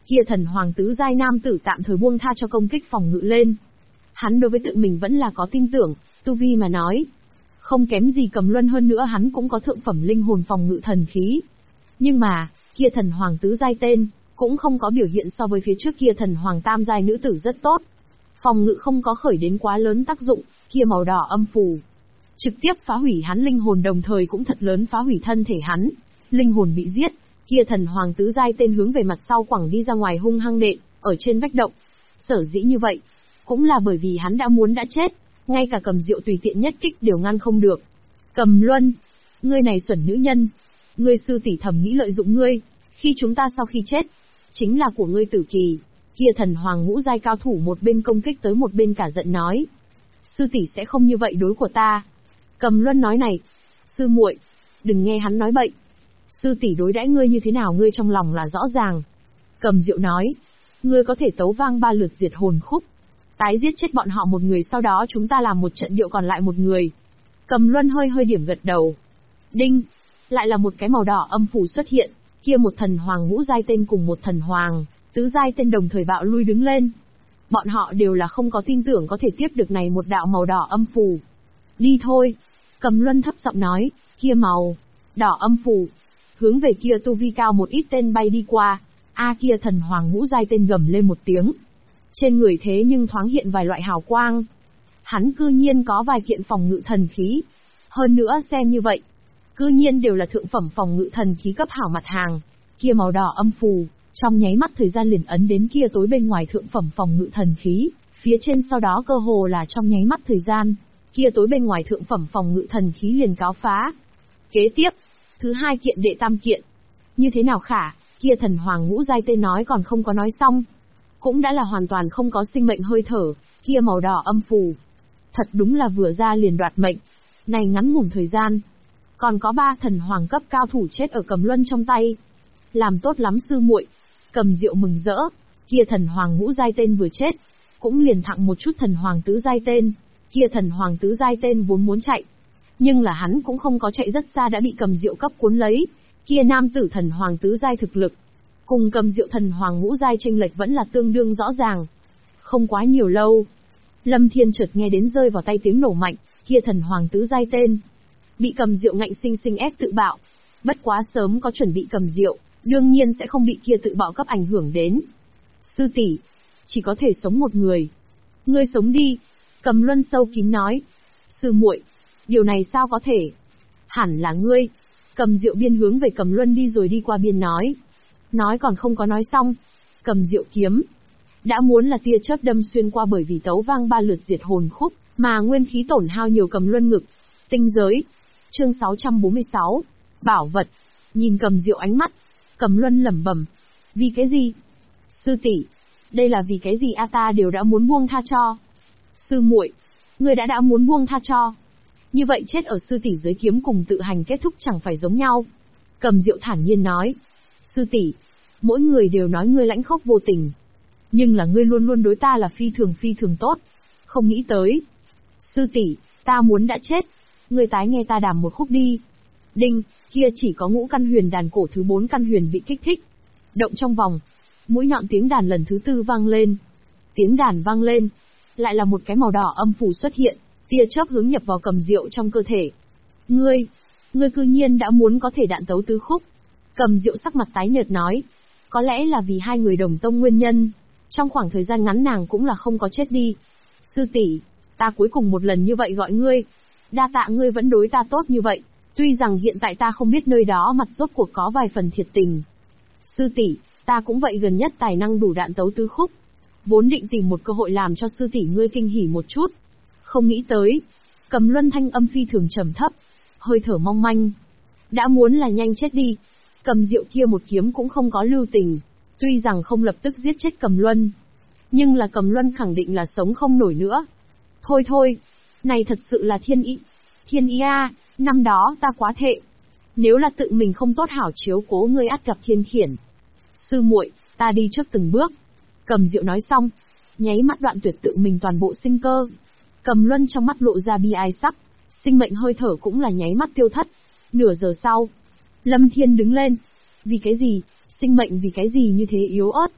Kia thần hoàng tứ giai nam tử tạm thời buông tha cho công kích phòng ngự lên. Hắn đối với tự mình vẫn là có tin tưởng, tu vi mà nói. Không kém gì Cầm Luân, hơn nữa hắn cũng có thượng phẩm linh hồn phòng ngự thần khí. Nhưng mà, kia thần hoàng tứ giai tên, cũng không có biểu hiện so với phía trước kia thần hoàng tam giai nữ tử rất tốt. Phòng ngự không có khởi đến quá lớn tác dụng, kia màu đỏ âm phù trực tiếp phá hủy hắn linh hồn, đồng thời cũng thật lớn phá hủy thân thể hắn. Linh hồn bị giết, kia thần hoàng tứ giai tên hướng về mặt sau quẳng đi ra ngoài, hung hăng nện ở trên vách động. Sở dĩ như vậy, cũng là bởi vì hắn đã muốn đã chết, ngay cả Cầm Diệu tùy tiện nhất kích đều ngăn không được. Cầm Luân, ngươi này xuẩn nữ nhân, ngươi sư tỷ thầm nghĩ lợi dụng ngươi, khi chúng ta sau khi chết, chính là của ngươi tử kỳ. Kia thần hoàng ngũ giai cao thủ một bên công kích tới một bên cả giận nói, sư tỷ sẽ không như vậy đối của ta. Cầm Luân nói này, sư muội, đừng nghe hắn nói bậy. Sư tỷ đối đãi ngươi như thế nào ngươi trong lòng là rõ ràng. Cầm Diệu nói, ngươi có thể tấu vang 3 lượt diệt hồn khúc, tái giết chết bọn họ một người, sau đó chúng ta làm một trận điệu còn lại một người. Cầm Luân hơi hơi điểm gật đầu. Đinh, lại là một cái màu đỏ âm phù xuất hiện, kia một thần hoàng ngũ giai tên cùng một thần hoàng tứ giai tên đồng thời bạo lui đứng lên. Bọn họ đều là không có tin tưởng có thể tiếp được này một đạo màu đỏ âm phù. Đi thôi. Cầm Luân thấp giọng nói, kia màu đỏ âm phù hướng về kia tu vi cao một ít tên bay đi qua. Kia thần hoàng ngũ giai tên gầm lên một tiếng. Trên người thế nhưng thoáng hiện vài loại hào quang. Hắn cư nhiên có vài kiện phòng ngự thần khí. Hơn nữa xem như vậy, cư nhiên đều là thượng phẩm phòng ngự thần khí cấp hảo mặt hàng. Kia màu đỏ âm phù, trong nháy mắt thời gian liền ấn đến kia tối bên ngoài thượng phẩm phòng ngự thần khí, phía trên sau đó cơ hồ là trong nháy mắt thời gian, kia tối bên ngoài thượng phẩm phòng ngự thần khí liền cáo phá. Kế tiếp, thứ 2 kiện đệ tam kiện. Như thế nào khả, kia thần hoàng ngũ giai tên nói còn không có nói xong, cũng đã là hoàn toàn không có sinh mệnh hơi thở, kia màu đỏ âm phù. Thật đúng là vừa ra liền đoạt mệnh. Này ngắn ngủn thời gian, còn có 3 thần hoàng cấp cao thủ chết ở Cầm Luân trong tay. Làm tốt lắm sư muội. Cầm Diệu mừng rỡ, kia thần hoàng ngũ giai tên vừa chết, cũng liền thặng một chút thần hoàng tứ giai tên. Kia thần hoàng tứ giai tên vốn muốn chạy, nhưng là hắn cũng không có chạy rất xa đã bị Cầm Diệu cấp cuốn lấy. Kia nam tử thần hoàng tứ giai thực lực, cùng Cầm Diệu thần hoàng ngũ giai chênh lệch vẫn là tương đương rõ ràng. Không quá nhiều lâu, Lâm Thiên chợt nghe đến rơi vào tay tiếng nổ mạnh, kia thần hoàng tứ giai tên bị Cầm Diệu ngạnh sinh sinh ép tự bạo. Bất quá sớm có chuẩn bị Cầm Diệu, đương nhiên sẽ không bị kia tự bạo cấp ảnh hưởng đến. Sư tỷ, chỉ có thể sống một người. Ngươi sống đi. Cầm Luân sâu kín nói. Sư muội, điều này sao có thể? Hẳn là ngươi. Cầm Diệu biên hướng về Cầm Luân đi rồi đi qua biên nói. Nói còn không có nói xong, Cầm Diệu kiếm đã muốn là tia chớp đâm xuyên qua, bởi vì tấu vang 3 lượt diệt hồn khúc, mà nguyên khí tổn hao nhiều Cầm Luân ngực. Tinh giới. Chương 646. Bảo vật. Nhìn Cầm Diệu ánh mắt, Cầm Luân lẩm bẩm. Vì cái gì? Sư tỷ, đây là vì cái gì ta đều đã muốn buông tha cho. Sư muội, ngươi đã muốn buông tha cho. Như vậy chết ở sư tỷ dưới kiếm cùng tự hành kết thúc chẳng phải giống nhau. Cầm Diệu thản nhiên nói. Sư tỷ, mỗi người đều nói ngươi lãnh khốc vô tình, nhưng là ngươi luôn luôn đối ta là phi thường tốt. Không nghĩ tới. Sư tỷ, ta muốn đã chết. Ngươi tái nghe ta đàm một khúc đi. Đinh, kia chỉ có ngũ căn huyền đàn cổ thứ 4 căn huyền bị kích thích. Động trong vòng, mũi nhọn tiếng đàn lần thứ 4 vang lên. Tiếng đàn vang lên, lại là một cái màu đỏ âm phù xuất hiện, tia chớp hướng nhập vào Cầm Diệu trong cơ thể. Ngươi cư nhiên đã muốn có thể đạn tấu tứ khúc. Cầm Diệu sắc mặt tái nhợt nói, có lẽ là vì hai người đồng tông nguyên nhân, trong khoảng thời gian ngắn nàng cũng là không có chết đi. Sư tỷ, ta cuối cùng một lần như vậy gọi ngươi, đa tạ ngươi vẫn đối ta tốt như vậy. Tuy rằng hiện tại ta không biết nơi đó mặt rốt cuộc có vài phần thiệt tình. Sư tỷ, ta cũng vậy, gần nhất tài năng đủ đạn tấu tứ khúc, vốn định tìm một cơ hội làm cho sư tỷ ngươi kinh hỉ một chút. Không nghĩ tới. Cầm Luân thanh âm phi thường trầm thấp, hơi thở mong manh. Đã muốn là nhanh chết đi. Cầm Diệu kia một kiếm cũng không có lưu tình. Tuy rằng không lập tức giết chết Cầm Luân, nhưng là Cầm Luân khẳng định là sống không nổi nữa. Thôi, này thật sự là thiên ý. Thiên ý a, năm đó ta quá thệ. Nếu là tự mình không tốt hảo chiếu cố ngươi ắt gặp thiên khiển. Sư muội, ta đi trước từng bước. Cầm Diệu nói xong, nháy mắt đoạn tuyệt tự mình toàn bộ sinh cơ. Cầm Luân trong mắt lộ ra bi ai sắc, sinh mệnh hơi thở cũng là nháy mắt tiêu thất. Nửa giờ sau, Lâm Thiên đứng lên. Vì cái gì? Sinh mệnh vì cái gì như thế yếu ớt?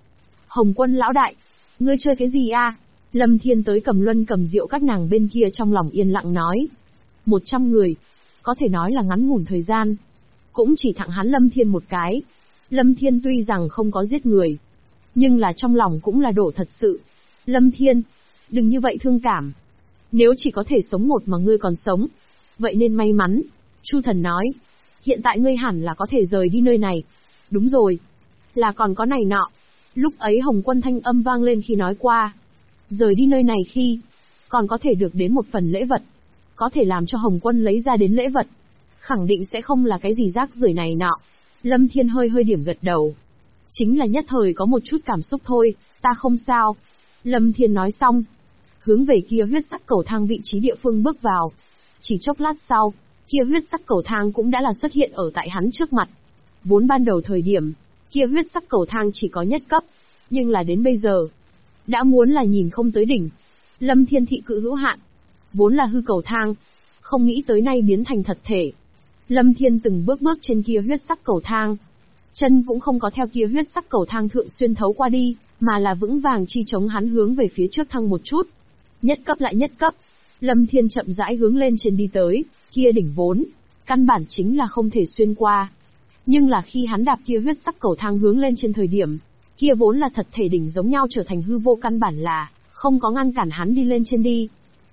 Hồng Quân lão đại, ngươi chơi cái gì a? Lâm Thiên tới cầm luân cầm rượu các nàng bên kia trong lòng yên lặng nói. 100 người, có thể nói là ngắn ngủn thời gian. Cũng chỉ thẳng hắn Lâm Thiên một cái. Lâm Thiên tuy rằng không có giết người, nhưng là trong lòng cũng là đổ thật sự. Lâm Thiên, đừng như vậy thương cảm. Nếu chỉ có thể sống một mà ngươi còn sống, vậy nên may mắn. Chu Thần nói, hiện tại ngươi hẳn là có thể rời đi nơi này. Đúng rồi, là còn có này nọ. Lúc ấy Hồng Quân thanh âm vang lên khi nói qua. Rời đi nơi này khi, còn có thể được đến một phần lễ vật. Có thể làm cho Hồng Quân lấy ra đến lễ vật. Khẳng định sẽ không là cái gì rác rưởi này nọ. Lâm Thiên hơi hơi điểm gật đầu. Chính là nhất thời có một chút cảm xúc thôi, ta không sao. Lâm Thiên nói xong, hướng về kia huyết sắc cầu thang vị trí địa phương bước vào. Chỉ chốc lát sau, kia huyết sắc cầu thang cũng đã là xuất hiện ở tại hắn trước mặt. Vốn ban đầu thời điểm, kia huyết sắc cầu thang chỉ có nhất cấp, nhưng là đến bây giờ, đã muốn là nhìn không tới đỉnh. Lâm Thiên thị cự hữu hạn, vốn là hư cầu thang, không nghĩ tới nay biến thành thật thể. Lâm Thiên từng bước bước trên kia huyết sắc cầu thang. Chân cũng không có theo kia huyết sắc cầu thang thượng xuyên thấu qua đi, mà là vững vàng chi chống hắn hướng về phía trước thăng một chút. Nhất cấp lại nhất cấp. Lâm Thiên chậm rãi hướng lên trên đi tới, kia đỉnh vốn, căn bản chính là không thể xuyên qua. Nhưng là khi hắn đạp kia huyết sắc cầu thang hướng lên trên thời điểm, kia vốn là thật thể đỉnh giống nhau trở thành hư vô, căn bản là không có ngăn cản hắn đi lên trên đi.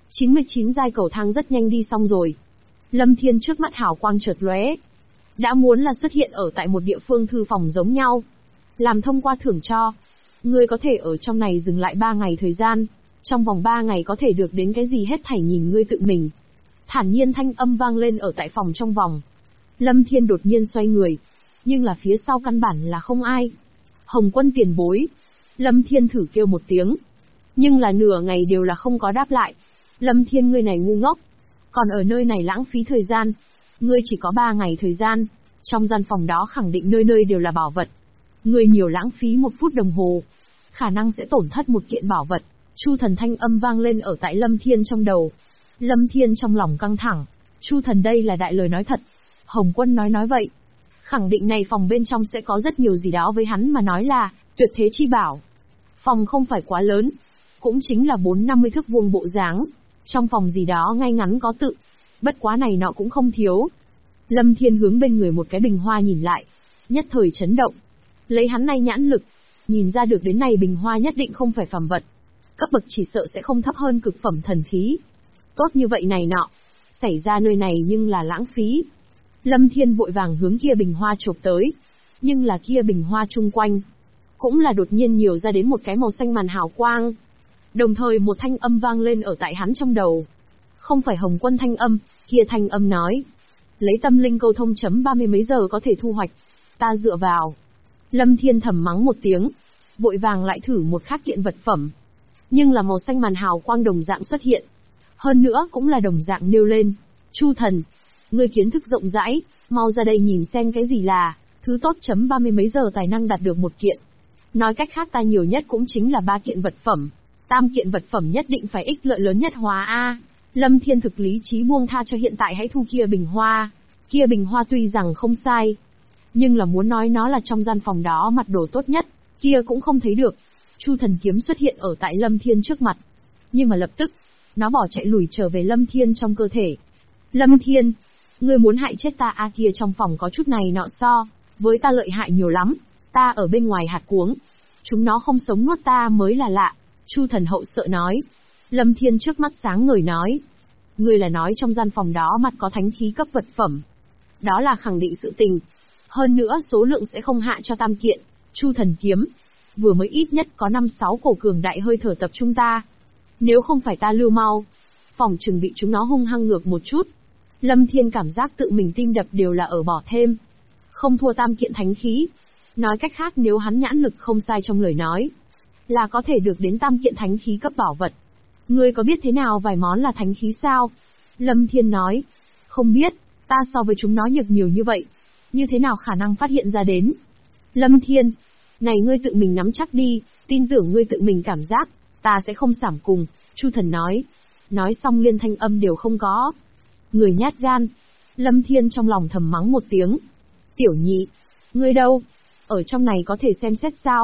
99 giai cầu thang rất nhanh đi xong rồi. Lâm Thiên trước mắt hào quang chợt lóe, đã muốn là xuất hiện ở tại một địa phương thư phòng giống nhau. Làm thông qua thưởng cho, ngươi có thể ở trong này dừng lại 3 ngày thời gian, trong vòng 3 ngày có thể được đến cái gì hết thảy nhìn ngươi tự mình. Thản nhiên thanh âm vang lên ở tại phòng trong vòng. Lâm Thiên đột nhiên xoay người, nhưng là phía sau căn bản là không ai. Hồng Quân tiền bối. Lâm Thiên thử kêu một tiếng, nhưng là nửa ngày đều là không có đáp lại. Lâm Thiên, ngươi này ngu ngốc, còn ở nơi này lãng phí thời gian. Ngươi chỉ có 3 ngày thời gian, trong gian phòng đó khẳng định nơi nơi đều là bảo vật. Ngươi nhiều lãng phí 1 phút đồng hồ, khả năng sẽ tổn thất một kiện bảo vật. Chu Thần thanh âm vang lên ở tại Lâm Thiên trong đầu. Lâm Thiên trong lòng căng thẳng, Chu Thần đây là đại lời nói thật. Hồng Quân nói vậy, khẳng định này phòng bên trong sẽ có rất nhiều gì đó với hắn mà nói là tuyệt thế chi bảo. Phòng không phải quá lớn, cũng chính là 4-50 thước vuông bộ dáng. Trong phòng gì đó ngay ngắn có tự, bất quá này nọ cũng không thiếu. Lâm Thiên hướng bên người một cái bình hoa nhìn lại, nhất thời chấn động. Lấy hắn này nhãn lực, nhìn ra được đến này bình hoa nhất định không phải phàm vật. Cấp bậc chỉ sợ sẽ không thấp hơn cực phẩm thần khí. Tốt như vậy này nọ, xảy ra nơi này nhưng là lãng phí. Lâm Thiên vội vàng hướng kia bình hoa chộp tới, nhưng là kia bình hoa chung quanh cũng là đột nhiên nhiều ra đến một cái màu xanh màn hào quang. Đồng thời một thanh âm vang lên ở tại hắn trong đầu. Không phải Hồng Quân thanh âm, kia thanh âm nói. Lấy tâm linh câu thông chấm 30 mấy giờ có thể thu hoạch. Ta dựa vào. Lâm Thiên thầm mắng một tiếng, vội vàng lại thử một khác kiện vật phẩm. Nhưng là màu xanh màn hào quang đồng dạng xuất hiện. Hơn nữa cũng là đồng dạng nêu lên. Chu Thần, ngươi kiến thức rộng rãi, mau ra đây nhìn xem cái gì là thứ tốt chấm 30 mấy giờ tài năng đạt được một kiện. Nói cách khác ta nhiều nhất cũng chính là 3 kiện vật phẩm. 3 kiện vật phẩm nhất định phải ích lợi lớn nhất hóa a. Lâm Thiên thực lý trí buông tha cho hiện tại hãy thu kia bình hoa. Kia bình hoa tuy rằng không sai, nhưng là muốn nói nó là trong gian phòng đó mặt đồ tốt nhất, kia cũng không thấy được. Chu Thần kiếm xuất hiện ở tại Lâm Thiên trước mặt, nhưng mà lập tức, nó bỏ chạy lùi trở về Lâm Thiên trong cơ thể. Lâm Thiên, ngươi muốn hại chết ta a? Kia trong phòng có chút này nọ so với ta lợi hại nhiều lắm, ta ở bên ngoài hạt cuống, chúng nó không sống nuốt ta mới là lạ. Chu Thần hậu sợ nói. Lâm Thiên trước mắt sáng ngời nói, ngươi là nói trong gian phòng đó mặt có thánh khí cấp vật phẩm? Đó là khẳng định sự tình. Hơn nữa số lượng sẽ không hạ cho 3 kiện. Chu Thần kiếm, vừa mới ít nhất có 5-6 cổ cường đại hơi thở tập trung ta. Nếu không phải ta lưu mau, phòng chừng bị chúng nó hung hăng ngược một chút. Lâm Thiên cảm giác tự mình tim đập đều là ở bỏ thêm. Không thua 3 kiện thánh khí. Nói cách khác nếu hắn nhãn lực không sai trong lời nói, là có thể được đến 3 kiện thánh khí cấp bảo vật. Ngươi có biết thế nào vài món là thánh khí sao? Lâm Thiên nói. Không biết, ta so với chúng nó nhược nhiều như vậy, như thế nào khả năng phát hiện ra đến? Lâm Thiên, này ngươi tự mình nắm chắc đi, tin tưởng ngươi tự mình cảm giác, ta sẽ không sảm cùng. Chu Thần nói. Nói xong liên thanh âm đều không có. Người nhát gan. Lâm Thiên trong lòng thầm mắng một tiếng. Tiểu nhị, ngươi đâu? Ở trong này có thể xem xét sao?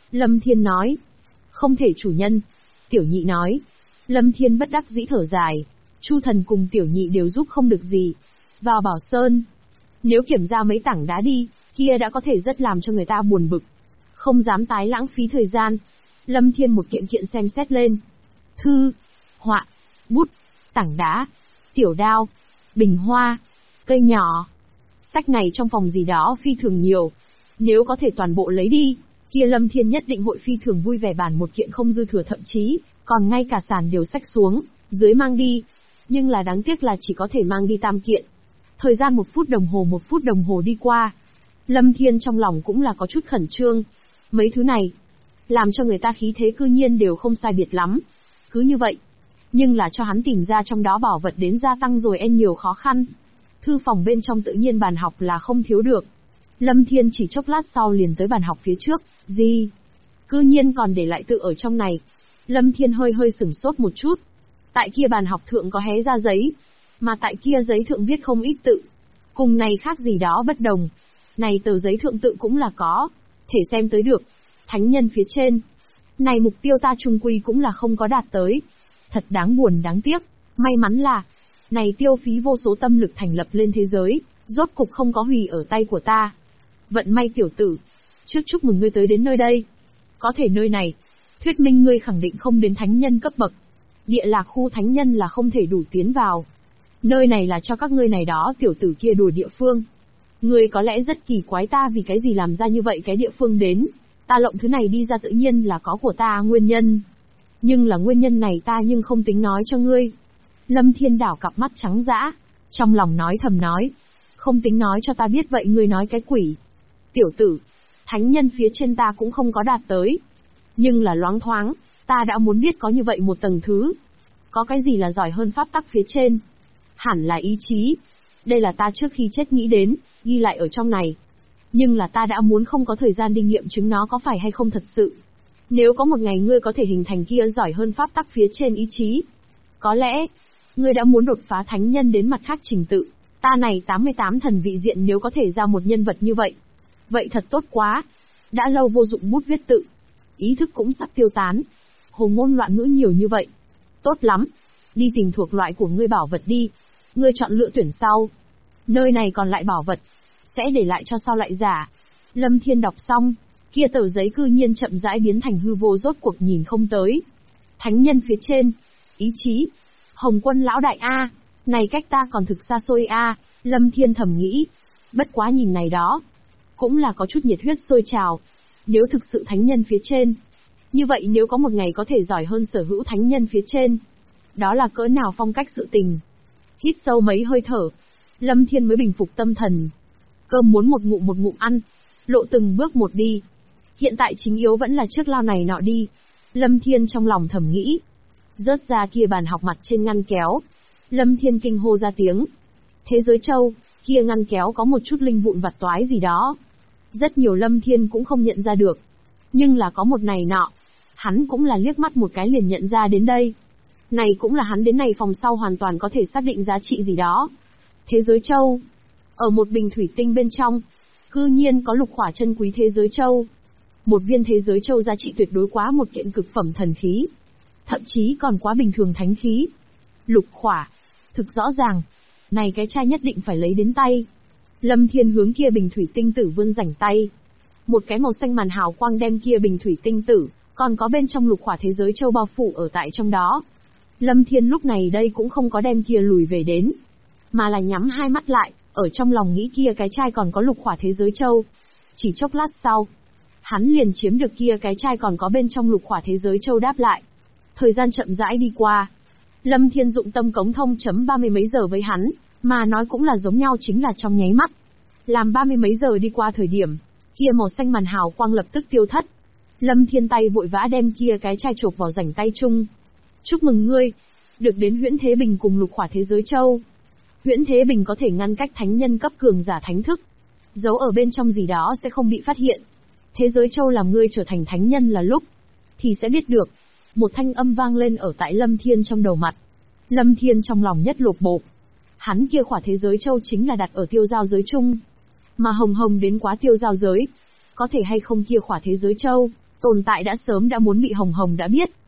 Lâm Thiên nói. Không thể chủ nhân. Tiểu Nhị nói. Lâm Thiên bất đắc dĩ thở dài. Chu Thần cùng Tiểu Nhị đều giúp không được gì. Vào Bảo Sơn. Nếu kiểm ra mấy tảng đá đi, kia đã có thể rất làm cho người ta buồn bực. Không dám tái lãng phí thời gian. Lâm Thiên một kiện kiện xem xét lên. Thư, họa, bút, tảng đá, tiểu đao, bình hoa, cây nhỏ. Sách này trong phòng gì đó phi thường nhiều. Nếu có thể toàn bộ lấy đi, kia Lâm Thiên nhất định hội phi thường vui vẻ bàn một kiện không dư thừa, thậm chí còn ngay cả sàn đều xách xuống, dưới mang đi. Nhưng là đáng tiếc là chỉ có thể mang đi tam kiện. Thời gian 1 phút đồng hồ đi qua. Lâm Thiên trong lòng cũng là có chút khẩn trương. Mấy thứ này, làm cho người ta khí thế cư nhiên đều không sai biệt lắm. Cứ như vậy, nhưng là cho hắn tìm ra trong đó bảo vật đến gia tăng rồi nhiều khó khăn. Thư phòng bên trong tự nhiên bàn học là không thiếu được. Lâm Thiên chỉ chốc lát sau liền tới bàn học phía trước. Gì? Cư nhiên còn để lại tự ở trong này. Lâm Thiên hơi hơi sửng sốt một chút. Tại kia bàn học thượng có hé ra giấy, mà tại kia giấy thượng viết không ít tự. Cùng này khác gì đó bất đồng. Này tờ giấy thượng tự cũng là có thể xem tới được. Thánh nhân phía trên. Này mục tiêu ta chung quy cũng là không có đạt tới. Thật đáng buồn đáng tiếc. May mắn là, này tiêu phí vô số tâm lực thành lập lên thế giới, rốt cục không có hủy ở tay của ta. Vận may tiểu tử. Trước chúc mừng ngươi tới đến nơi đây. Có thể nơi này, thuyết minh ngươi khẳng định không đến thánh nhân cấp bậc. Địa lạc khu thánh nhân là không thể đủ tiến vào. Nơi này là cho các ngươi này đó tiểu tử kia đùa địa phương. Ngươi có lẽ rất kỳ quái ta vì cái gì làm ra như vậy cái địa phương đến. Ta lộng thứ này đi ra tự nhiên là có của ta nguyên nhân. Nhưng là nguyên nhân này ta nhưng không tính nói cho ngươi. Lâm Thiên đảo cặp mắt trắng dã, trong lòng nói thầm nói. Không tính nói cho ta biết vậy ngươi nói cái quỷ. Tiểu tử, thánh nhân phía trên ta cũng không có đạt tới. Nhưng là loáng thoáng, ta đã muốn biết có như vậy một tầng thứ. Có cái gì là giỏi hơn pháp tắc phía trên? Hẳn là ý chí. Đây là ta trước khi chết nghĩ đến, ghi lại ở trong này. Nhưng là ta đã muốn không có thời gian đi nghiệm chứng nó có phải hay không thật sự. Nếu có một ngày ngươi có thể hình thành kia giỏi hơn pháp tắc phía trên ý chí, có lẽ, ngươi đã muốn đột phá thánh nhân đến mặt khác trình tự. Ta này 88 thần vị diện nếu có thể ra một nhân vật như vậy. Vậy thật tốt quá. Đã lâu vô dụng bút viết tự. Ý thức cũng sắp tiêu tán. Hồ ngôn loạn ngữ nhiều như vậy. Tốt lắm. Đi tìm thuộc loại của ngươi bảo vật đi. Ngươi chọn lựa tuyển sau. Nơi này còn lại bảo vật. Sẽ để lại cho sau lại giả. Lâm Thiên đọc xong. Kia tờ giấy cư nhiên chậm rãi biến thành hư vô rốt cuộc nhìn không tới. Thánh nhân phía trên. Ý chí. Hồng Quân lão đại A. Này cách ta còn thực xa xôi A. Lâm Thiên thầm nghĩ. Bất quá nhìn này đó. Cũng là có chút nhiệt huyết sôi trào. Nếu thực sự thánh nhân phía trên. Như vậy nếu có một ngày có thể giỏi hơn sở hữu thánh nhân phía trên. Đó là cỡ nào phong cách sự tình. Hít sâu mấy hơi thở. Lâm Thiên mới bình phục tâm thần. Cơm muốn một ngụm ăn. Lộ từng bước một đi. Hiện tại chính yếu vẫn là trước lao này nọ đi. Lâm Thiên trong lòng thầm nghĩ. Rớt ra kia bàn học mặt trên ngăn kéo. Lâm Thiên kinh hô ra tiếng. Thế giới châu, kia ngăn kéo có một chút linh vụn vặt toái gì đó. Rất nhiều Lâm Thiên cũng không nhận ra được. Nhưng là có một này nọ. Hắn cũng là liếc mắt một cái liền nhận ra đến đây. Này cũng là hắn đến này phòng sau hoàn toàn có thể xác định giá trị gì đó. Thế giới châu. Ở một bình thủy tinh bên trong. Cư nhiên có lục khỏa chân quý thế giới châu. Một viên thế giới châu giá trị tuyệt đối quá một kiện cực phẩm thần khí. Thậm chí còn quá bình thường thánh khí. Lục khỏa. Thực rõ ràng. Này cái chai nhất định phải lấy đến tay. Lâm Thiên hướng kia bình thủy tinh tử vươn rảnh tay. Một cái màu xanh màn hào quang đem kia bình thủy tinh tử, còn có bên trong lục khỏa thế giới châu bao phủ ở tại trong đó. Lâm Thiên lúc này đây cũng không có đem kia lùi về đến, mà là nhắm hai mắt lại, ở trong lòng nghĩ kia cái chai còn có lục khỏa thế giới châu. Chỉ chốc lát sau, hắn liền chiếm được kia cái chai còn có bên trong lục khỏa thế giới châu đáp lại. Thời gian chậm rãi đi qua. Lâm Thiên dụng tâm cống thông chấm 30 mấy giờ với hắn, mà nói cũng là giống nhau chính là trong nháy mắt. Làm 30 mấy giờ đi qua thời điểm, kia màu xanh màn hào quang lập tức tiêu thất. Lâm Thiên tay vội vã đem kia cái chai chộp vào rảnh tay chung. Chúc mừng ngươi, được đến Huyễn Thế Bình cùng lục khỏa thế giới châu. Huyễn Thế Bình có thể ngăn cách thánh nhân cấp cường giả thánh thức, giấu ở bên trong gì đó sẽ không bị phát hiện. Thế giới châu làm ngươi trở thành thánh nhân là lúc thì sẽ biết được. Một thanh âm vang lên ở tại Lâm Thiên trong đầu mặt. Lâm Thiên trong lòng nhất lột bột. Hắn kia khỏa thế giới châu chính là đặt ở tiêu giao giới chung. Mà hồng hồng đến quá tiêu giao giới. Có thể hay không kia khỏa thế giới châu. Tồn tại đã sớm đã muốn bị Hồng Hồng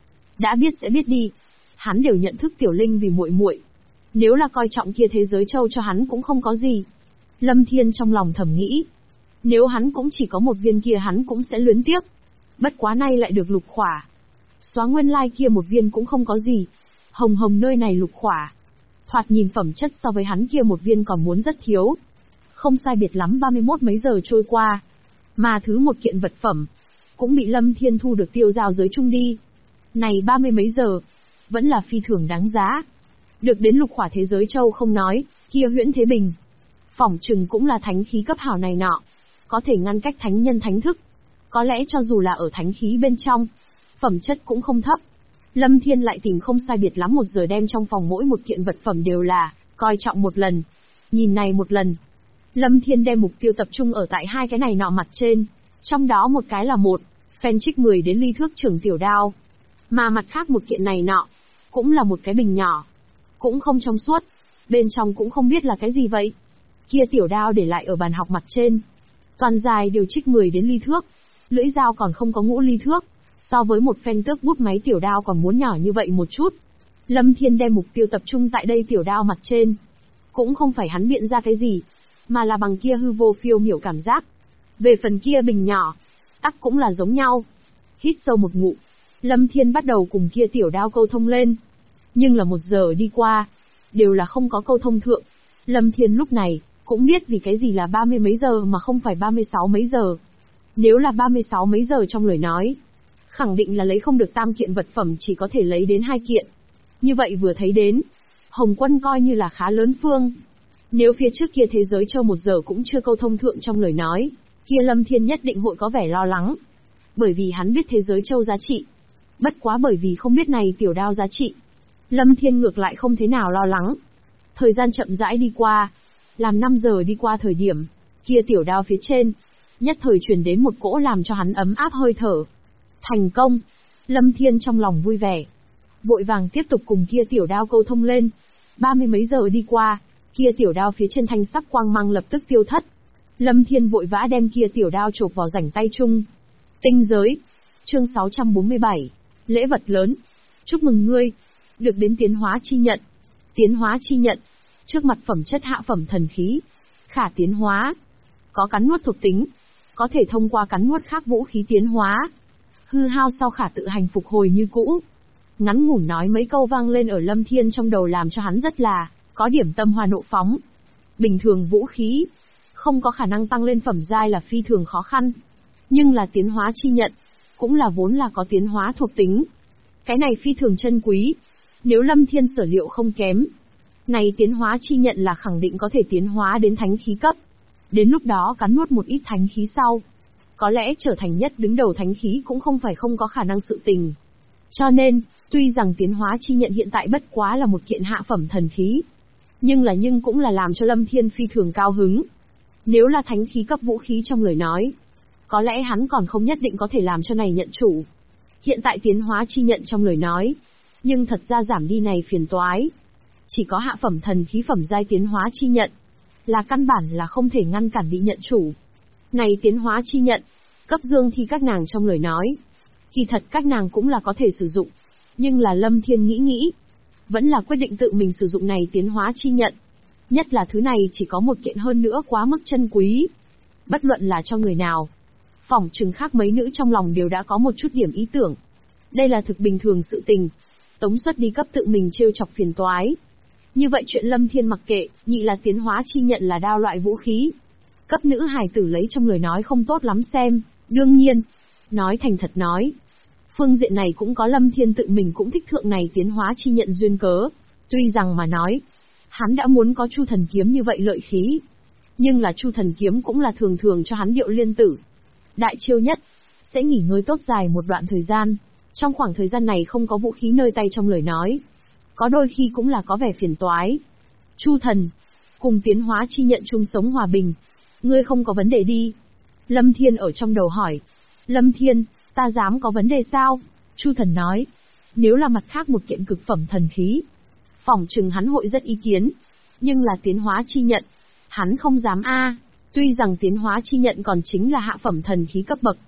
đã biết sẽ biết đi. Hắn đều nhận thức Tiểu Linh vì muội muội. Nếu là coi trọng kia thế giới châu cho hắn cũng không có gì. Lâm Thiên trong lòng thầm nghĩ. Nếu hắn cũng chỉ có một viên kia hắn cũng sẽ luyến tiếc. Bất quá nay lại được lục khỏa. Xóa nguyên lai kia một viên cũng không có gì. Hồng Hồng nơi này lục khỏa. Thoạt nhìn phẩm chất so với hắn kia một viên còn muốn rất thiếu. Không sai biệt lắm 31 mấy giờ trôi qua. Mà thứ một kiện vật phẩm. Cũng bị Lâm Thiên thu được tiêu giao giới chung đi. Này 30 mấy giờ. Vẫn là phi thường đáng giá. Được đến lục khỏa thế giới châu không nói, kia huyễn thế bình. Phỏng chừng cũng là thánh khí cấp hảo này nọ. Có thể ngăn cách thánh nhân thánh thức. Có lẽ cho dù là ở thánh khí bên trong, phẩm chất cũng không thấp. Lâm Thiên lại tìm không sai biệt lắm 1 giờ đem trong phòng mỗi một kiện vật phẩm đều là coi trọng một lần. Nhìn này một lần. Lâm Thiên đem mục tiêu tập trung ở tại hai cái này nọ mặt trên. Trong đó một cái là một phen trích 10 đến ly thước trưởng tiểu đao. Mà mặt khác một kiện này nọ, cũng là một cái bình nhỏ. Cũng không trong suốt. Bên trong cũng không biết là cái gì vậy. Kia tiểu đao để lại ở bàn học mặt trên. Toàn dài đều trích 10 đến ly thước. Lưỡi dao còn không có ngũ ly thước. So với một phen tước bút máy tiểu đao còn muốn nhỏ như vậy một chút. Lâm Thiên đem mục tiêu tập trung tại đây tiểu đao mặt trên. Cũng không phải hắn biện ra cái gì, mà là bằng kia hư vô phiêu miểu cảm giác. Về phần kia bình nhỏ, tắc cũng là giống nhau. Hít sâu một ngụm, Lâm Thiên bắt đầu cùng kia tiểu đao câu thông lên. Nhưng là 1 giờ đi qua, đều là không có câu thông thượng. Lâm Thiên lúc này, cũng biết vì cái gì là 30 mấy giờ mà không phải 36 mấy giờ. Nếu là 36 mấy giờ trong lời nói, khẳng định là lấy không được tam kiện vật phẩm chỉ có thể lấy đến 2 kiện. Như vậy vừa thấy đến, Hồng Quân coi như là khá lớn phương. Nếu phía trước kia thế giới châu 1 giờ cũng chưa câu thông thượng trong lời nói, kia Lâm Thiên nhất định hội có vẻ lo lắng. Bởi vì hắn biết thế giới châu giá trị. Bất quá bởi vì không biết này tiểu đao giá trị. Lâm Thiên ngược lại không thế nào lo lắng. Thời gian chậm rãi đi qua. Làm 5 giờ đi qua thời điểm, kia tiểu đao phía trên, nhất thời truyền đến một cỗ làm cho hắn ấm áp hơi thở. Thành công! Lâm Thiên trong lòng vui vẻ. Vội vàng tiếp tục cùng kia tiểu đao câu thông lên. 30 mấy giờ đi qua, kia tiểu đao phía trên thanh sắc quang mang lập tức tiêu thất. Lâm Thiên vội vã đem kia tiểu đao chộp vào rảnh tay chung. Tinh giới. Chương 647. Lễ vật lớn. Chúc mừng ngươi. Được đến tiến hóa chi nhận. Tiến hóa chi nhận. Trước mặt phẩm chất hạ phẩm thần khí. Khả tiến hóa. Có cắn nuốt thuộc tính. Có thể thông qua cắn nuốt khác vũ khí tiến hóa. Hư hao sau khả tự hành phục hồi như cũ. Ngắn ngủn nói mấy câu vang lên ở Lâm Thiên trong đầu làm cho hắn rất là có điểm tâm hoa nộ phóng. Bình thường vũ khí không có khả năng tăng lên phẩm giai là phi thường khó khăn. Nhưng là tiến hóa chi nhận, cũng là vốn là có tiến hóa thuộc tính. Cái này phi thường chân quý. Nếu Lâm Thiên sở liệu không kém, này tiến hóa chi nhận là khẳng định có thể tiến hóa đến thánh khí cấp. Đến lúc đó cắn nuốt một ít thánh khí sau, có lẽ trở thành nhất đứng đầu thánh khí cũng không phải không có khả năng sự tình. Cho nên, tuy rằng tiến hóa chi nhận hiện tại bất quá là một kiện hạ phẩm thần khí, nhưng cũng là làm cho Lâm Thiên phi thường cao hứng. Nếu là thánh khí cấp vũ khí trong lời nói, có lẽ hắn còn không nhất định có thể làm cho này nhận chủ. Hiện tại tiến hóa chi nhận trong lời nói, nhưng thật ra giảm đi này phiền toái. Chỉ có hạ phẩm thần khí phẩm giai tiến hóa chi nhận, là căn bản là không thể ngăn cản bị nhận chủ. Này tiến hóa chi nhận, cấp dương thì các nàng trong lời nói, kỳ thật các nàng cũng là có thể sử dụng. Nhưng là Lâm Thiên nghĩ, vẫn là quyết định tự mình sử dụng này tiến hóa chi nhận. Nhất là thứ này chỉ có một kiện hơn nữa quá mức chân quý. Bất luận là cho người nào, phỏng chừng khác mấy nữ trong lòng đều đã có một chút điểm ý tưởng. Đây là thực bình thường sự tình. Tống xuất đi cấp tự mình trêu chọc phiền toái. Như vậy chuyện Lâm Thiên mặc kệ, nhị là tiến hóa chi nhận là đao loại vũ khí. Cấp nữ hài tử lấy trong lời nói không tốt lắm xem, đương nhiên. Nói thành thật nói. Phương diện này cũng có Lâm Thiên tự mình cũng thích thượng này tiến hóa chi nhận duyên cớ. Tuy rằng mà nói, hắn đã muốn có Chu Thần Kiếm như vậy lợi khí. Nhưng là Chu Thần Kiếm cũng là thường thường cho hắn điệu liên tử. Đại chiêu nhất, sẽ nghỉ ngơi tốt dài một đoạn thời gian. Trong khoảng thời gian này không có vũ khí nơi tay trong lời nói. Có đôi khi cũng là có vẻ phiền toái. Chu Thần, cùng tiến hóa chi nhận chung sống hòa bình. Ngươi không có vấn đề đi. Lâm Thiên ở trong đầu hỏi. Lâm Thiên, ta dám có vấn đề sao? Chu Thần nói. Nếu là mặt khác một kiện cực phẩm thần khí, phỏng chừng hắn hội rất ý kiến. Nhưng là tiến hóa chi nhận, hắn không dám a. Tuy rằng tiến hóa chi nhận còn chính là hạ phẩm thần khí cấp bậc,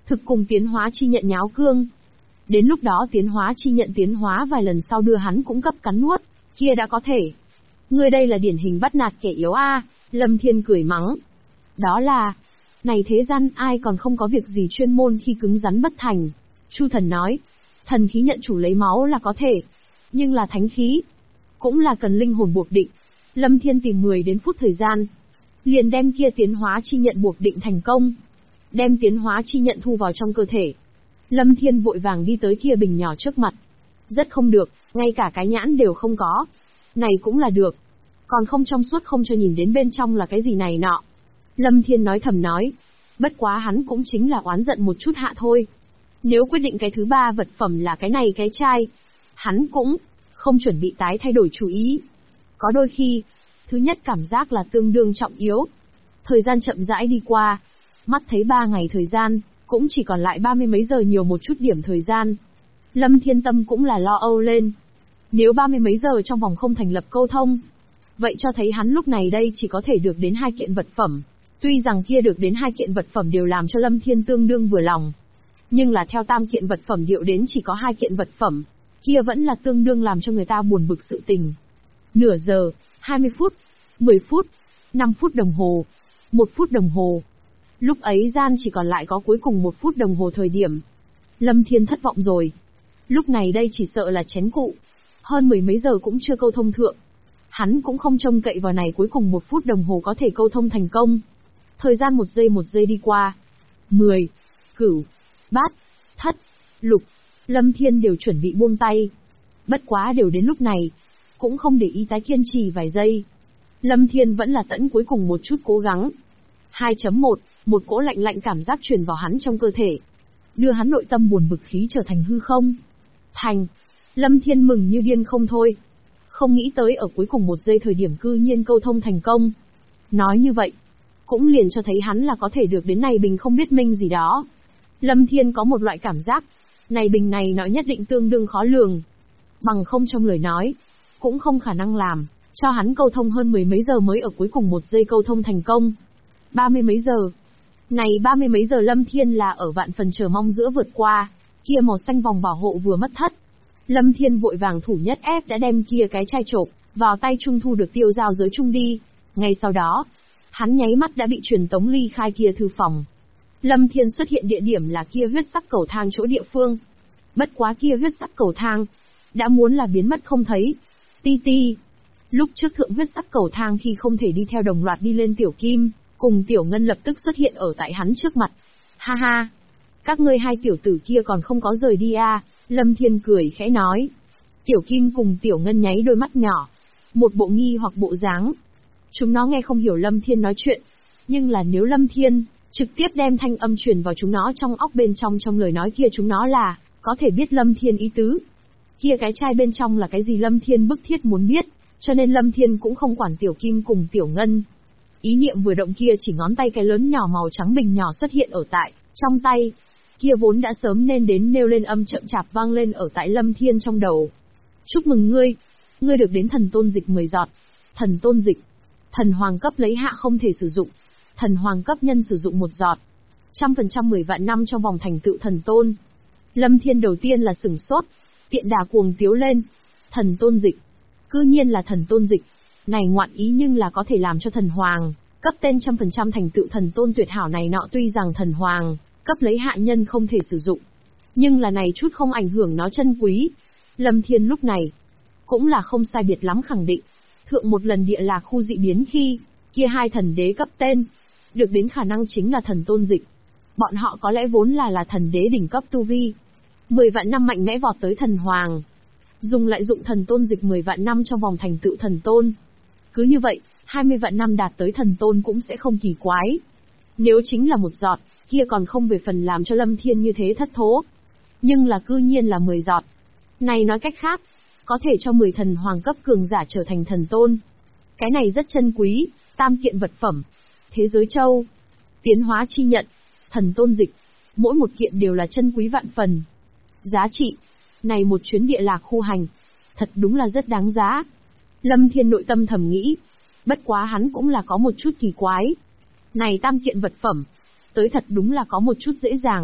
thực cùng tiến hóa chi nhận nháo cương. Đến lúc đó tiến hóa chi nhận tiến hóa vài lần sau đưa hắn cũng cấp cắn nuốt, kia đã có thể. Ngươi đây là điển hình bắt nạt kẻ yếu a, Lâm Thiên cười mắng. Đó là, này thế gian ai còn không có việc gì chuyên môn khi cứng rắn bất thành. Chu Thần nói, thần khí nhận chủ lấy máu là có thể, nhưng là thánh khí, cũng là cần linh hồn buộc định. Lâm Thiên tìm 10 đến phút thời gian, liền đem kia tiến hóa chi nhận buộc định thành công. Đem tiến hóa chi nhận thu vào trong cơ thể. Lâm Thiên vội vàng đi tới kia bình nhỏ trước mặt. Rất không được, ngay cả cái nhãn đều không có. Này cũng là được. Còn không trong suốt không cho nhìn đến bên trong là cái gì này nọ. Lâm Thiên nói thầm nói. Bất quá hắn cũng chính là oán giận một chút hạ thôi. Nếu quyết định cái thứ 3 vật phẩm là cái này cái chai, hắn cũng không chuẩn bị tái thay đổi chủ ý. Có đôi khi, thứ nhất cảm giác là tương đương trọng yếu. Thời gian chậm rãi đi qua, mắt thấy 3 ngày thời gian, cũng chỉ còn lại 30 mấy giờ nhiều một chút điểm thời gian. Lâm Thiên Tâm cũng là lo âu lên. Nếu 30 mấy giờ trong vòng không thành lập câu thông, vậy cho thấy hắn lúc này đây chỉ có thể được đến 2 kiện vật phẩm. Tuy rằng kia được đến 2 kiện vật phẩm đều làm cho Lâm Thiên tương đương vừa lòng, nhưng là theo tam kiện vật phẩm điệu đến chỉ có 2 kiện vật phẩm, kia vẫn là tương đương làm cho người ta buồn bực sự tình. Nửa giờ, 20 phút, 10 phút, 5 phút đồng hồ, 1 phút đồng hồ. Lúc ấy gian chỉ còn lại có cuối cùng 1 phút đồng hồ thời điểm. Lâm Thiên thất vọng rồi. Lúc này đây chỉ sợ là chén cụ. Hơn 10 mấy giờ cũng chưa câu thông thượng. Hắn cũng không trông cậy vào này cuối cùng 1 phút đồng hồ có thể câu thông thành công. Thời gian một giây đi qua. 10, Cửu, Bát, Thất, Lục, Lâm Thiên đều chuẩn bị buông tay. Bất quá đều đến lúc này, cũng không để ý tái kiên trì vài giây. Lâm Thiên vẫn là tận cuối cùng một chút cố gắng. 2.1, một cỗ lạnh lạnh cảm giác truyền vào hắn trong cơ thể, đưa hắn nội tâm buồn bực khí trở thành hư không. Thành. Lâm Thiên mừng như điên không thôi. Không nghĩ tới ở cuối cùng 1 giây thời điểm cư nhiên câu thông thành công. Nói như vậy, cũng liền cho thấy hắn là có thể được đến này bình không biết minh gì đó. Lâm Thiên có một loại cảm giác, này bình này nó nhất định tương đương khó lường. Bằng không trong lời nói, cũng không khả năng làm, cho hắn câu thông hơn 10 mấy giờ mới ở cuối cùng 1 giây câu thông thành công. 30 mấy giờ. Này 30 mấy giờ Lâm Thiên là ở vạn phần chờ mong giữa vượt qua, kia màu xanh vòng bảo hộ vừa mất thất. Lâm Thiên vội vàng thủ nhất ép đã đem kia cái chai chộp vào tay trung thu được tiêu giao giới trung đi. Ngay sau đó, hắn nháy mắt đã bị truyền tống ly khai kia thư phòng. Lâm Thiên xuất hiện địa điểm là kia huyết sắc cầu thang chỗ địa phương. Bất quá kia huyết sắc cầu thang đã muốn là biến mất không thấy. Ti ti. Lúc trước thượng huyết sắc cầu thang khi không thể đi theo đồng loạt đi lên Tiểu Kim, cùng Tiểu Ngân lập tức xuất hiện ở tại hắn trước mặt. Ha ha. Các ngươi hai tiểu tử kia còn không có rời đi à, Lâm Thiên cười khẽ nói. Tiểu Kim cùng Tiểu Ngân nháy đôi mắt nhỏ, một bộ nghi hoặc bộ dáng. Chúng nó nghe không hiểu Lâm Thiên nói chuyện, nhưng là nếu Lâm Thiên trực tiếp đem thanh âm truyền vào chúng nó trong óc bên trong lời nói kia chúng nó là có thể biết Lâm Thiên ý tứ. Kia cái chai bên trong là cái gì Lâm Thiên bức thiết muốn biết, cho nên Lâm Thiên cũng không quản Tiểu Kim cùng Tiểu Ngân. Ý niệm vừa động kia chỉ ngón tay cái lớn nhỏ màu trắng bình nhỏ xuất hiện ở tại trong tay. Kia vốn đã sớm nên đến nêu lên âm chậm chạp vang lên ở tại Lâm Thiên trong đầu. Chúc mừng ngươi, ngươi được đến thần tôn dịch 10 giọt. Thần tôn dịch, thần hoàng cấp lấy hạ không thể sử dụng, thần hoàng cấp nhân sử dụng 1 giọt. 100% 10 vạn năm trong vòng thành tựu thần tôn. Lâm Thiên đầu tiên là sửng sốt, tiện đà cuồng tiếu lên. Thần tôn dịch, cư nhiên là thần tôn dịch, này ngoạn ý nhưng là có thể làm cho thần hoàng cấp tên 100% thành tựu thần tôn tuyệt hảo này nọ. Tuy rằng thần hoàng cấp lấy hạ nhân không thể sử dụng, nhưng là này chút không ảnh hưởng nó chân quý. Lâm Thiên lúc này cũng là không sai biệt lắm khẳng định, thượng một lần địa lạc khu dị biến khi kia 2 thần đế cấp tên được đến khả năng chính là thần tôn dịch. Bọn họ có lẽ vốn là thần đế đỉnh cấp tu vi, 10 vạn năm mạnh mẽ vọt tới thần hoàng, dùng lại dụng thần tôn dịch 10 vạn năm trong vòng thành tựu thần tôn. Cứ như vậy, 20 vạn năm đạt tới thần tôn cũng sẽ không kỳ quái. Nếu chính là 1 giọt, kia còn không về phần làm cho Lâm Thiên như thế thất thố. Nhưng là cư nhiên là 10 giọt. Này nói cách khác, có thể cho 10 thần hoàng cấp cường giả trở thành thần tôn. Cái này rất chân quý, tam kiện vật phẩm. Thế giới châu, tiến hóa chi nhận, thần tôn dịch, mỗi một kiện đều là chân quý vạn phần. Giá trị, này một chuyến địa lạc khu hành, thật đúng là rất đáng giá. Lâm Thiên nội tâm thầm nghĩ, bất quá hắn cũng là có một chút kỳ quái. Này tam kiện vật phẩm, tới thật đúng là có một chút dễ dàng.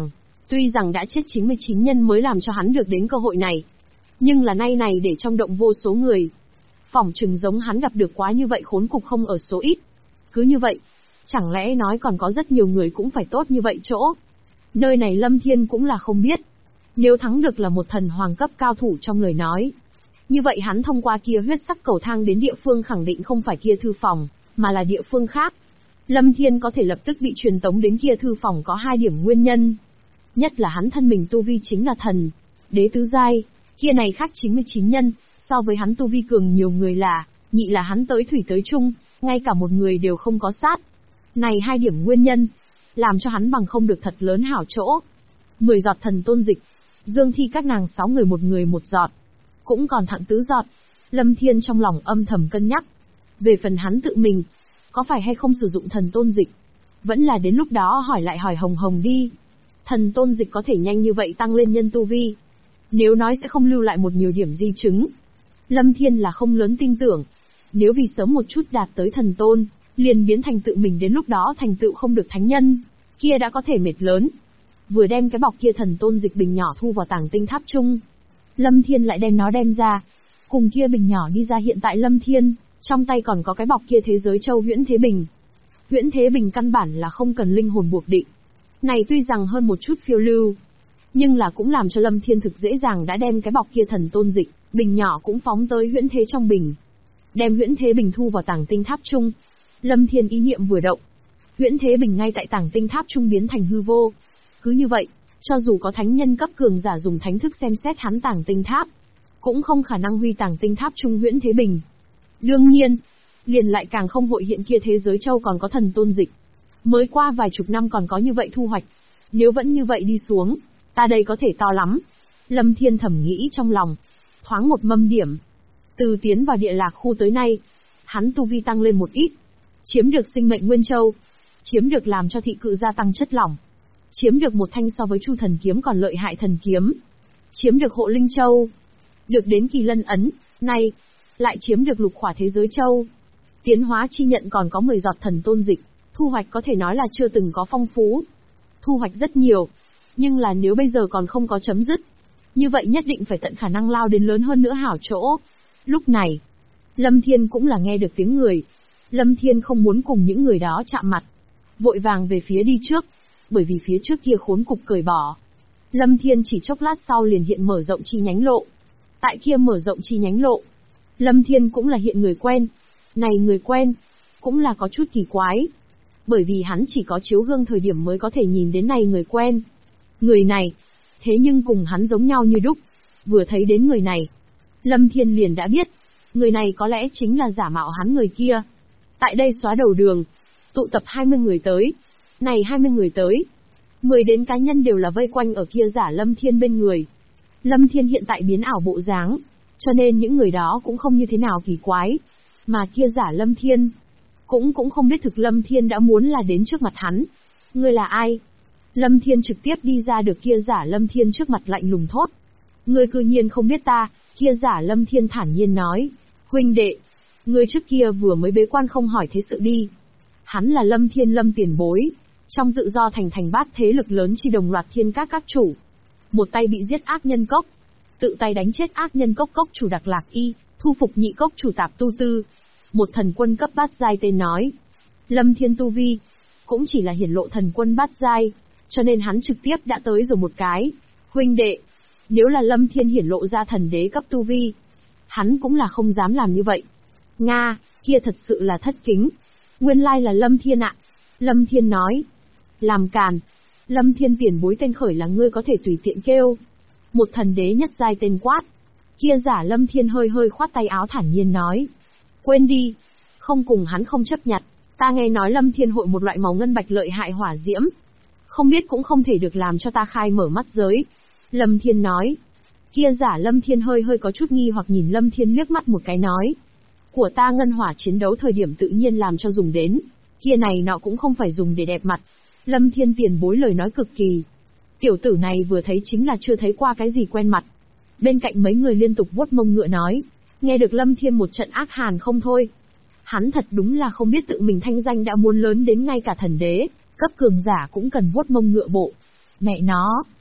Tuy rằng đã chết 99 nhân mới làm cho hắn được đến cơ hội này, nhưng là nay này để trong động vô số người. Phỏng chừng giống hắn gặp được quá như vậy khốn cục không ở số ít. Cứ như vậy, chẳng lẽ nói còn có rất nhiều người cũng phải tốt như vậy chỗ. Nơi này Lâm Thiên cũng là không biết. Nếu thắng được là một thần hoàng cấp cao thủ trong lời nói. Như vậy hắn thông qua kia huyết sắc cầu thang đến địa phương khẳng định không phải kia thư phòng, mà là địa phương khác. Lâm Thiên có thể lập tức bị truyền tống đến kia thư phòng có 2 điểm nguyên nhân. Nhất là hắn thân mình tu vi chính là thần, đế tứ giai, kia này khác 99 nhân, so với hắn tu vi cường nhiều người là, nhị là hắn tới thủy tới chung, ngay cả một người đều không có sát. Này 2 điểm nguyên nhân, làm cho hắn bằng không được thật lớn hảo chỗ. 10 giọt thần tôn dịch, dương thi các nàng 6 người một giọt, cũng còn thặng 4 giọt. Lâm Thiên trong lòng âm thầm cân nhắc. Về phần hắn tự mình, có phải hay không sử dụng thần tôn dịch, vẫn là đến lúc đó hỏi lại hỏi Hồng Hồng đi. Thần tôn dịch có thể nhanh như vậy tăng lên nhân tu vi, nếu nói sẽ không lưu lại một nhiều điểm di chứng, Lâm Thiên là không lớn tin tưởng. Nếu vì sớm một chút đạt tới thần tôn, liền biến thành tự mình đến lúc đó thành tựu không được thánh nhân, kia đã có thể mệt lớn. Vừa đem cái bọc kia thần tôn dịch bình nhỏ thu vào tàng tinh tháp chung, Lâm Thiên lại đem nó đem ra, cùng kia bình nhỏ đi ra. Hiện tại Lâm Thiên, trong tay còn có cái bọc kia thế giới châu huyễn thế bình. Huyễn thế bình căn bản là không cần linh hồn buộc định. Này tuy rằng hơn một chút phiêu lưu, nhưng là cũng làm cho Lâm Thiên thực dễ dàng đã đem cái bọc kia thần tôn dịch, bình nhỏ cũng phóng tới huyễn thế trong bình. Đem huyễn thế bình thu vào tàng tinh tháp chung. Lâm Thiên ý niệm vừa động, huyễn thế bình ngay tại tàng tinh tháp trung biến thành hư vô. Cứ như vậy, cho dù có thánh nhân cấp cường giả dùng thánh thức xem xét hắn tàng tinh tháp, cũng không khả năng huy tàng tinh tháp trung huyễn thế bình. Đương nhiên, liền lại càng không hội hiện kia thế giới châu còn có thần tôn dịch. Mới qua vài chục năm còn có như vậy thu hoạch. Nếu vẫn như vậy đi xuống, ta đây có thể to lắm. Lâm Thiên thầm nghĩ trong lòng. Thoáng một mâm điểm. Từ tiến vào địa lạc khu tới nay, hắn tu vi tăng lên một ít. Chiếm được sinh mệnh nguyên châu. Chiếm được làm cho thị cự gia tăng chất lỏng. Chiếm được một thanh so với Chu thần kiếm còn lợi hại thần kiếm. Chiếm được hộ linh châu. Được đến kỳ lân ấn, nay, lại chiếm được lục khỏa thế giới châu. Tiến hóa chi nhận còn có 10 giọt thần tôn dịch. Thu hoạch có thể nói là chưa từng có phong phú. Thu hoạch rất nhiều. Nhưng là nếu bây giờ còn không có chấm dứt, như vậy nhất định phải tận khả năng lao đến lớn hơn nữa hảo chỗ. Lúc này, Lâm Thiên cũng là nghe được tiếng người. Lâm Thiên không muốn cùng những người đó chạm mặt. Vội vàng về phía đi trước. Bởi vì phía trước kia khốn cục cởi bỏ. Lâm Thiên chỉ chốc lát sau liền hiện mở rộng chi nhánh lộ. Tại kia mở rộng chi nhánh lộ, Lâm Thiên cũng là hiện người quen. Này người quen, cũng là có chút kỳ quái. Bởi vì hắn chỉ có chiếu gương thời điểm mới có thể nhìn đến này người quen. Người này, thế nhưng cùng hắn giống nhau như đúc. Vừa thấy đến người này, Lâm Thiên liền đã biết, người này có lẽ chính là giả mạo hắn người kia. Tại đây xóa đầu đường, tụ tập 20 người tới. Này 20 người tới, 10 đến cá nhân đều là vây quanh ở kia giả Lâm Thiên bên người. Lâm Thiên hiện tại biến ảo bộ dáng, cho nên những người đó cũng không như thế nào kỳ quái. Mà kia giả Lâm Thiên, cũng không biết thực Lâm Thiên đã muốn là đến trước mặt hắn. Ngươi là ai? Lâm Thiên trực tiếp đi ra được kia giả Lâm Thiên trước mặt lạnh lùng thốt. Ngươi cư nhiên không biết ta, kia giả Lâm Thiên thản nhiên nói. Huynh đệ, ngươi trước kia vừa mới bế quan không hỏi thế sự đi. Hắn là Lâm Thiên Lâm tiền bối. Trong tự do thành bát thế lực lớn chi đồng loạt thiên các chủ. Một tay bị giết ác nhân cốc. Tự tay đánh chết ác nhân cốc chủ Đặc Lạc Y, thu phục nhị cốc chủ Tạp Tu Tư. Một thần quân cấp bát giai tên nói. Lâm Thiên tu vi, cũng chỉ là hiển lộ thần quân bát giai, cho nên hắn trực tiếp đã tới rồi một cái. Huynh đệ, nếu là Lâm Thiên hiển lộ ra thần đế cấp tu vi, hắn cũng là không dám làm như vậy. Nga, kia thật sự là thất kính. Nguyên lai là Lâm Thiên ạ. Lâm Thiên nói. Làm càn. Lâm Thiên tiền bối tên khởi là ngươi có thể tùy tiện kêu. Một thần đế nhất giai tên quát. Kia giả Lâm Thiên hơi khoát tay áo thản nhiên nói. Quên đi. Không cùng hắn không chấp nhặt. Ta nghe nói Lâm Thiên hội một loại màu ngân bạch lợi hại hỏa diễm. Không biết cũng không thể được làm cho ta khai mở mắt giới. Lâm Thiên nói. Kia giả Lâm Thiên hơi có chút nghi hoặc nhìn Lâm Thiên liếc mắt một cái nói. Của ta ngân hỏa chiến đấu thời điểm tự nhiên làm cho dùng đến. Kia này nọ cũng không phải dùng để đẹp mặt. Lâm Thiên tiền bối lời nói cực kỳ. Tiểu tử này vừa thấy chính là chưa thấy qua cái gì quen mặt. Bên cạnh mấy người liên tục vuốt mông ngựa nói. Nghe được Lâm Thiên một trận ác hàn không thôi. Hắn thật đúng là không biết tự mình thanh danh đã muốn lớn đến ngay cả thần đế, cấp cường giả cũng cần vuốt mông ngựa bộ. Mẹ nó,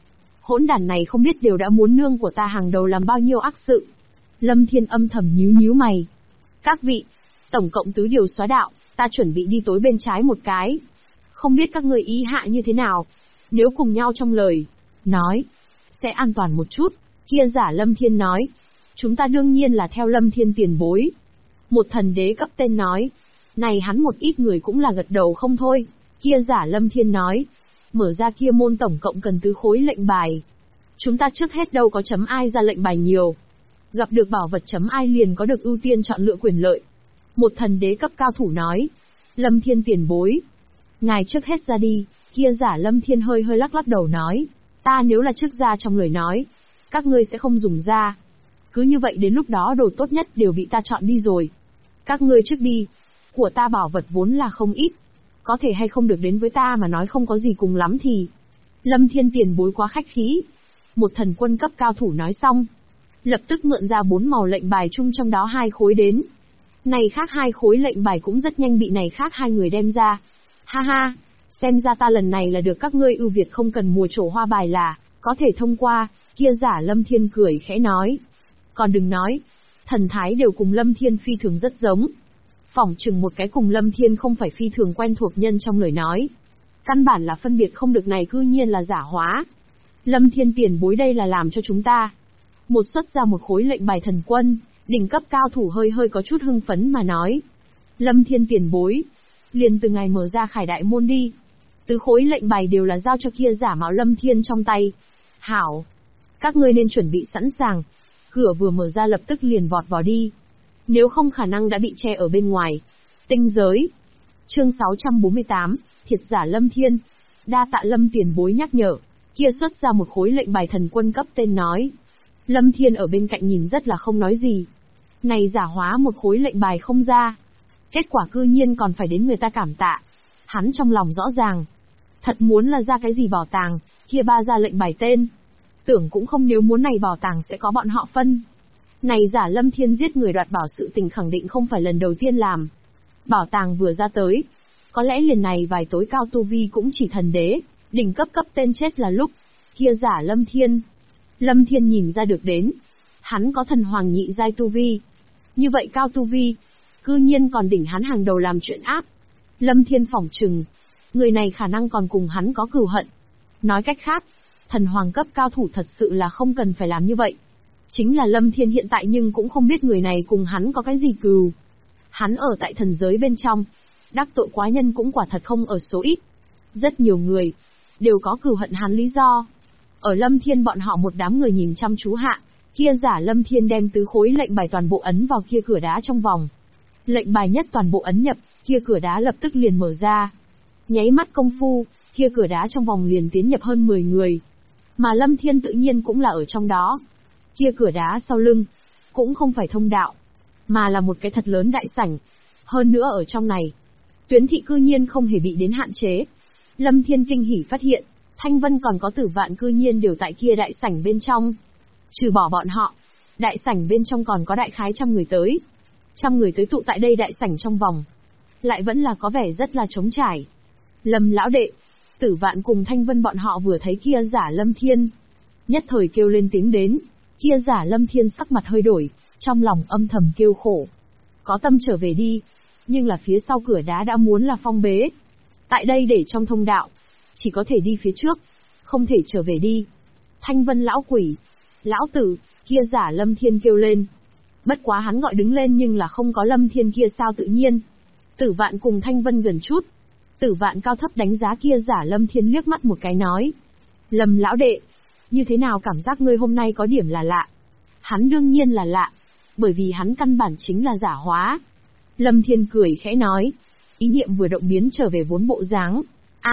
Hỗn đản này không biết đều đã muốn nương của ta hàng đầu làm bao nhiêu ác sự. Lâm Thiên âm thầm nhíu nhíu mày. Các vị, tổng cộng tứ điều xóa đạo, ta chuẩn bị đi tối bên trái một cái. Không biết các người ý hạ như thế nào? Nếu cùng nhau trong lời nói, sẽ an toàn một chút. Kia giả Lâm Thiên nói. Chúng ta đương nhiên là theo Lâm Thiên tiền bối. Một thần đế cấp tên nói. Này hắn một ít người cũng là gật đầu không thôi. Kia giả Lâm Thiên nói. Mở ra kia môn tổng cộng cần tứ khối lệnh bài. Chúng ta trước hết đâu có chấm ai ra lệnh bài nhiều. Gặp được bảo vật chấm ai liền có được ưu tiên chọn lựa quyền lợi. Một thần đế cấp cao thủ nói. Lâm Thiên tiền bối. Ngài trước hết ra đi. Kia giả Lâm Thiên hơi lắc lắc đầu nói. Ta nếu là trước ra trong lời nói, các ngươi sẽ không dùng ra. Cứ như vậy đến lúc đó đồ tốt nhất đều bị ta chọn đi rồi. Các ngươi trước đi. Của ta bảo vật vốn là không ít. Có thể hay không được đến với ta mà nói không có gì cùng lắm thì. Lâm Thiên tiền bối quá khách khí. Một thần quân cấp cao thủ nói xong. Lập tức mượn ra 4 màu lệnh bài chung trong đó 2 khối đến. Này khác 2 khối lệnh bài cũng rất nhanh bị này khác 2 người đem ra. Ha ha, xem ra ta lần này là được các ngươi ưu việt không cần mùa trổ hoa bài là, có thể thông qua. Kia giả Lâm Thiên cười khẽ nói. Còn đừng nói, thần thái đều cùng Lâm Thiên phi thường rất giống. Phỏng chừng một cái cùng Lâm Thiên không phải phi thường quen thuộc nhân trong lời nói. Căn bản là phân biệt không được này cư nhiên là giả hóa. Lâm Thiên tiền bối đây là làm cho chúng ta. Một xuất ra một khối lệnh bài thần quân, đỉnh cấp cao thủ hơi có chút hưng phấn mà nói. Lâm Thiên tiền bối, liền từ ngày mở ra khải đại môn đi. Tứ khối lệnh bài đều là giao cho kia giả mạo Lâm Thiên trong tay. Hảo, các ngươi nên chuẩn bị sẵn sàng. Cửa vừa mở ra lập tức liền vọt vào đi. Nếu không khả năng đã bị che ở bên ngoài. Tinh giới. Chương 648, thiệt giả Lâm Thiên. Đa tạ Lâm tiền bối nhắc nhở. Kia xuất ra một khối lệnh bài thần quân cấp tên nói. Lâm Thiên ở bên cạnh nhìn rất là không nói gì. Này giả hóa một khối lệnh bài không ra. Kết quả cư nhiên còn phải đến người ta cảm tạ. Hắn trong lòng rõ ràng. Thật muốn là ra cái gì bảo tàng, kia ba ra lệnh bài tên. Tưởng cũng không nếu muốn này bảo tàng sẽ có bọn họ phân. Này giả Lâm Thiên giết người đoạt bảo sự tình khẳng định không phải lần đầu tiên làm. Bảo tàng vừa ra tới. Có lẽ liền này vài tối cao tu vi cũng chỉ thần đế, đỉnh cấp tên chết là lúc. Kia giả Lâm Thiên. Lâm Thiên nhìn ra được đến. Hắn có thần hoàng nhị giai tu vi. Như vậy cao tu vi. Cư nhiên còn đỉnh hắn hàng đầu làm chuyện ác. Lâm Thiên phỏng chừng. Người này khả năng còn cùng hắn có cừu hận. Nói cách khác, thần hoàng cấp cao thủ thật sự là không cần phải làm như vậy. Chính là Lâm Thiên hiện tại nhưng cũng không biết người này cùng hắn có cái gì cừu. Hắn ở tại thần giới bên trong. Đắc tội quá nhân cũng quả thật không ở số ít. Rất nhiều người đều có cừu hận hắn lý do. Ở Lâm Thiên bọn họ một đám người nhìn chăm chú hạ, kia giả Lâm Thiên đem tứ khối lệnh bài toàn bộ ấn vào kia cửa đá trong vòng. Lệnh bài nhất toàn bộ ấn nhập, kia cửa đá lập tức liền mở ra. Nháy mắt công phu, kia cửa đá trong vòng liền tiến nhập hơn 10 người. Mà Lâm Thiên tự nhiên cũng là ở trong đó. Kia cửa đá sau lưng, cũng không phải thông đạo, mà là một cái thật lớn đại sảnh. Hơn nữa ở trong này, Tuyến thị cư nhiên không hề bị đến hạn chế. Lâm Thiên kinh hỉ phát hiện, Thanh Vân còn có Tử Vạn cư nhiên đều tại kia đại sảnh bên trong. Trừ bỏ bọn họ, đại sảnh bên trong còn có đại khái 100 người tới. 100 người tới tụ tại đây đại sảnh trong vòng. Lại vẫn là có vẻ rất là trống trải. Lâm lão đệ, Tử Vạn cùng Thanh Vân bọn họ vừa thấy kia giả Lâm Thiên. Nhất thời kêu lên tiếng đến, kia giả Lâm Thiên sắc mặt hơi đổi, trong lòng âm thầm kêu khổ. Có tâm trở về đi, nhưng là phía sau cửa đá đã muốn là phong bế. Tại đây để trong thông đạo, chỉ có thể đi phía trước, không thể trở về đi. Thanh Vân lão quỷ, lão tử, kia giả Lâm Thiên kêu lên. Bất quá hắn gọi đứng lên nhưng là không có Lâm Thiên kia sao tự nhiên. Tử Vạn cùng Thanh Vân gần chút. Tử Vạn cao thấp đánh giá kia giả Lâm Thiên liếc mắt một cái nói. Lâm lão đệ, như thế nào cảm giác ngươi hôm nay có điểm là lạ? Hắn đương nhiên là lạ, bởi vì hắn căn bản chính là giả hóa. Lâm Thiên cười khẽ nói, ý niệm vừa động biến trở về vốn bộ dáng.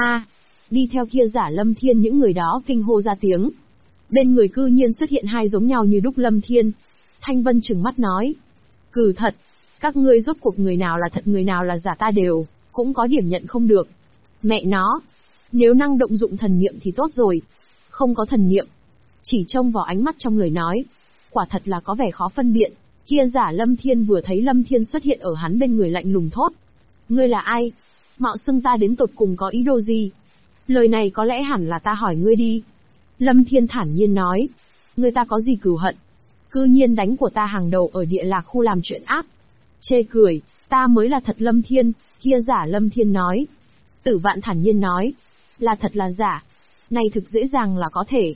Đi theo kia giả Lâm Thiên những người đó kinh hô ra tiếng. Bên người cư nhiên xuất hiện hai giống nhau như đúc Lâm Thiên. Thanh Vân trừng mắt nói, cừ thật, các ngươi rốt cuộc người nào là thật người nào là giả ta đều, cũng có điểm nhận không được. Mẹ nó, nếu năng động dụng thần niệm thì tốt rồi, không có thần niệm. Chỉ trông vào ánh mắt trong lời nói, quả thật là có vẻ khó phân biệt. Kia giả Lâm Thiên vừa thấy Lâm Thiên xuất hiện ở hắn bên người lạnh lùng thốt. Ngươi là ai? Mạo xưng ta đến tột cùng có ý đồ gì? Lời này có lẽ hẳn là ta hỏi ngươi đi. Lâm Thiên thản nhiên nói. Người ta có gì cừu hận? Cư nhiên đánh của ta hàng đầu ở Địa Lạc khu làm chuyện ác. Chê cười, ta mới là thật Lâm Thiên, kia giả Lâm Thiên nói. Tử Vạn thản nhiên nói. Là thật là giả. Này thực dễ dàng là có thể.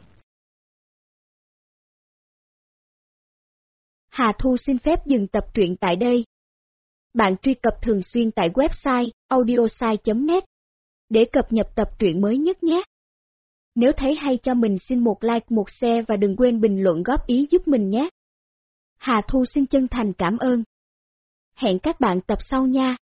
Hà Thu xin phép dừng tập truyện tại đây. Bạn truy cập thường xuyên tại website audiosai.net để cập nhật tập truyện mới nhất nhé. Nếu thấy hay cho mình xin một like, một share và đừng quên bình luận góp ý giúp mình nhé. Hà Thu xin chân thành cảm ơn. Hẹn các bạn tập sau nha.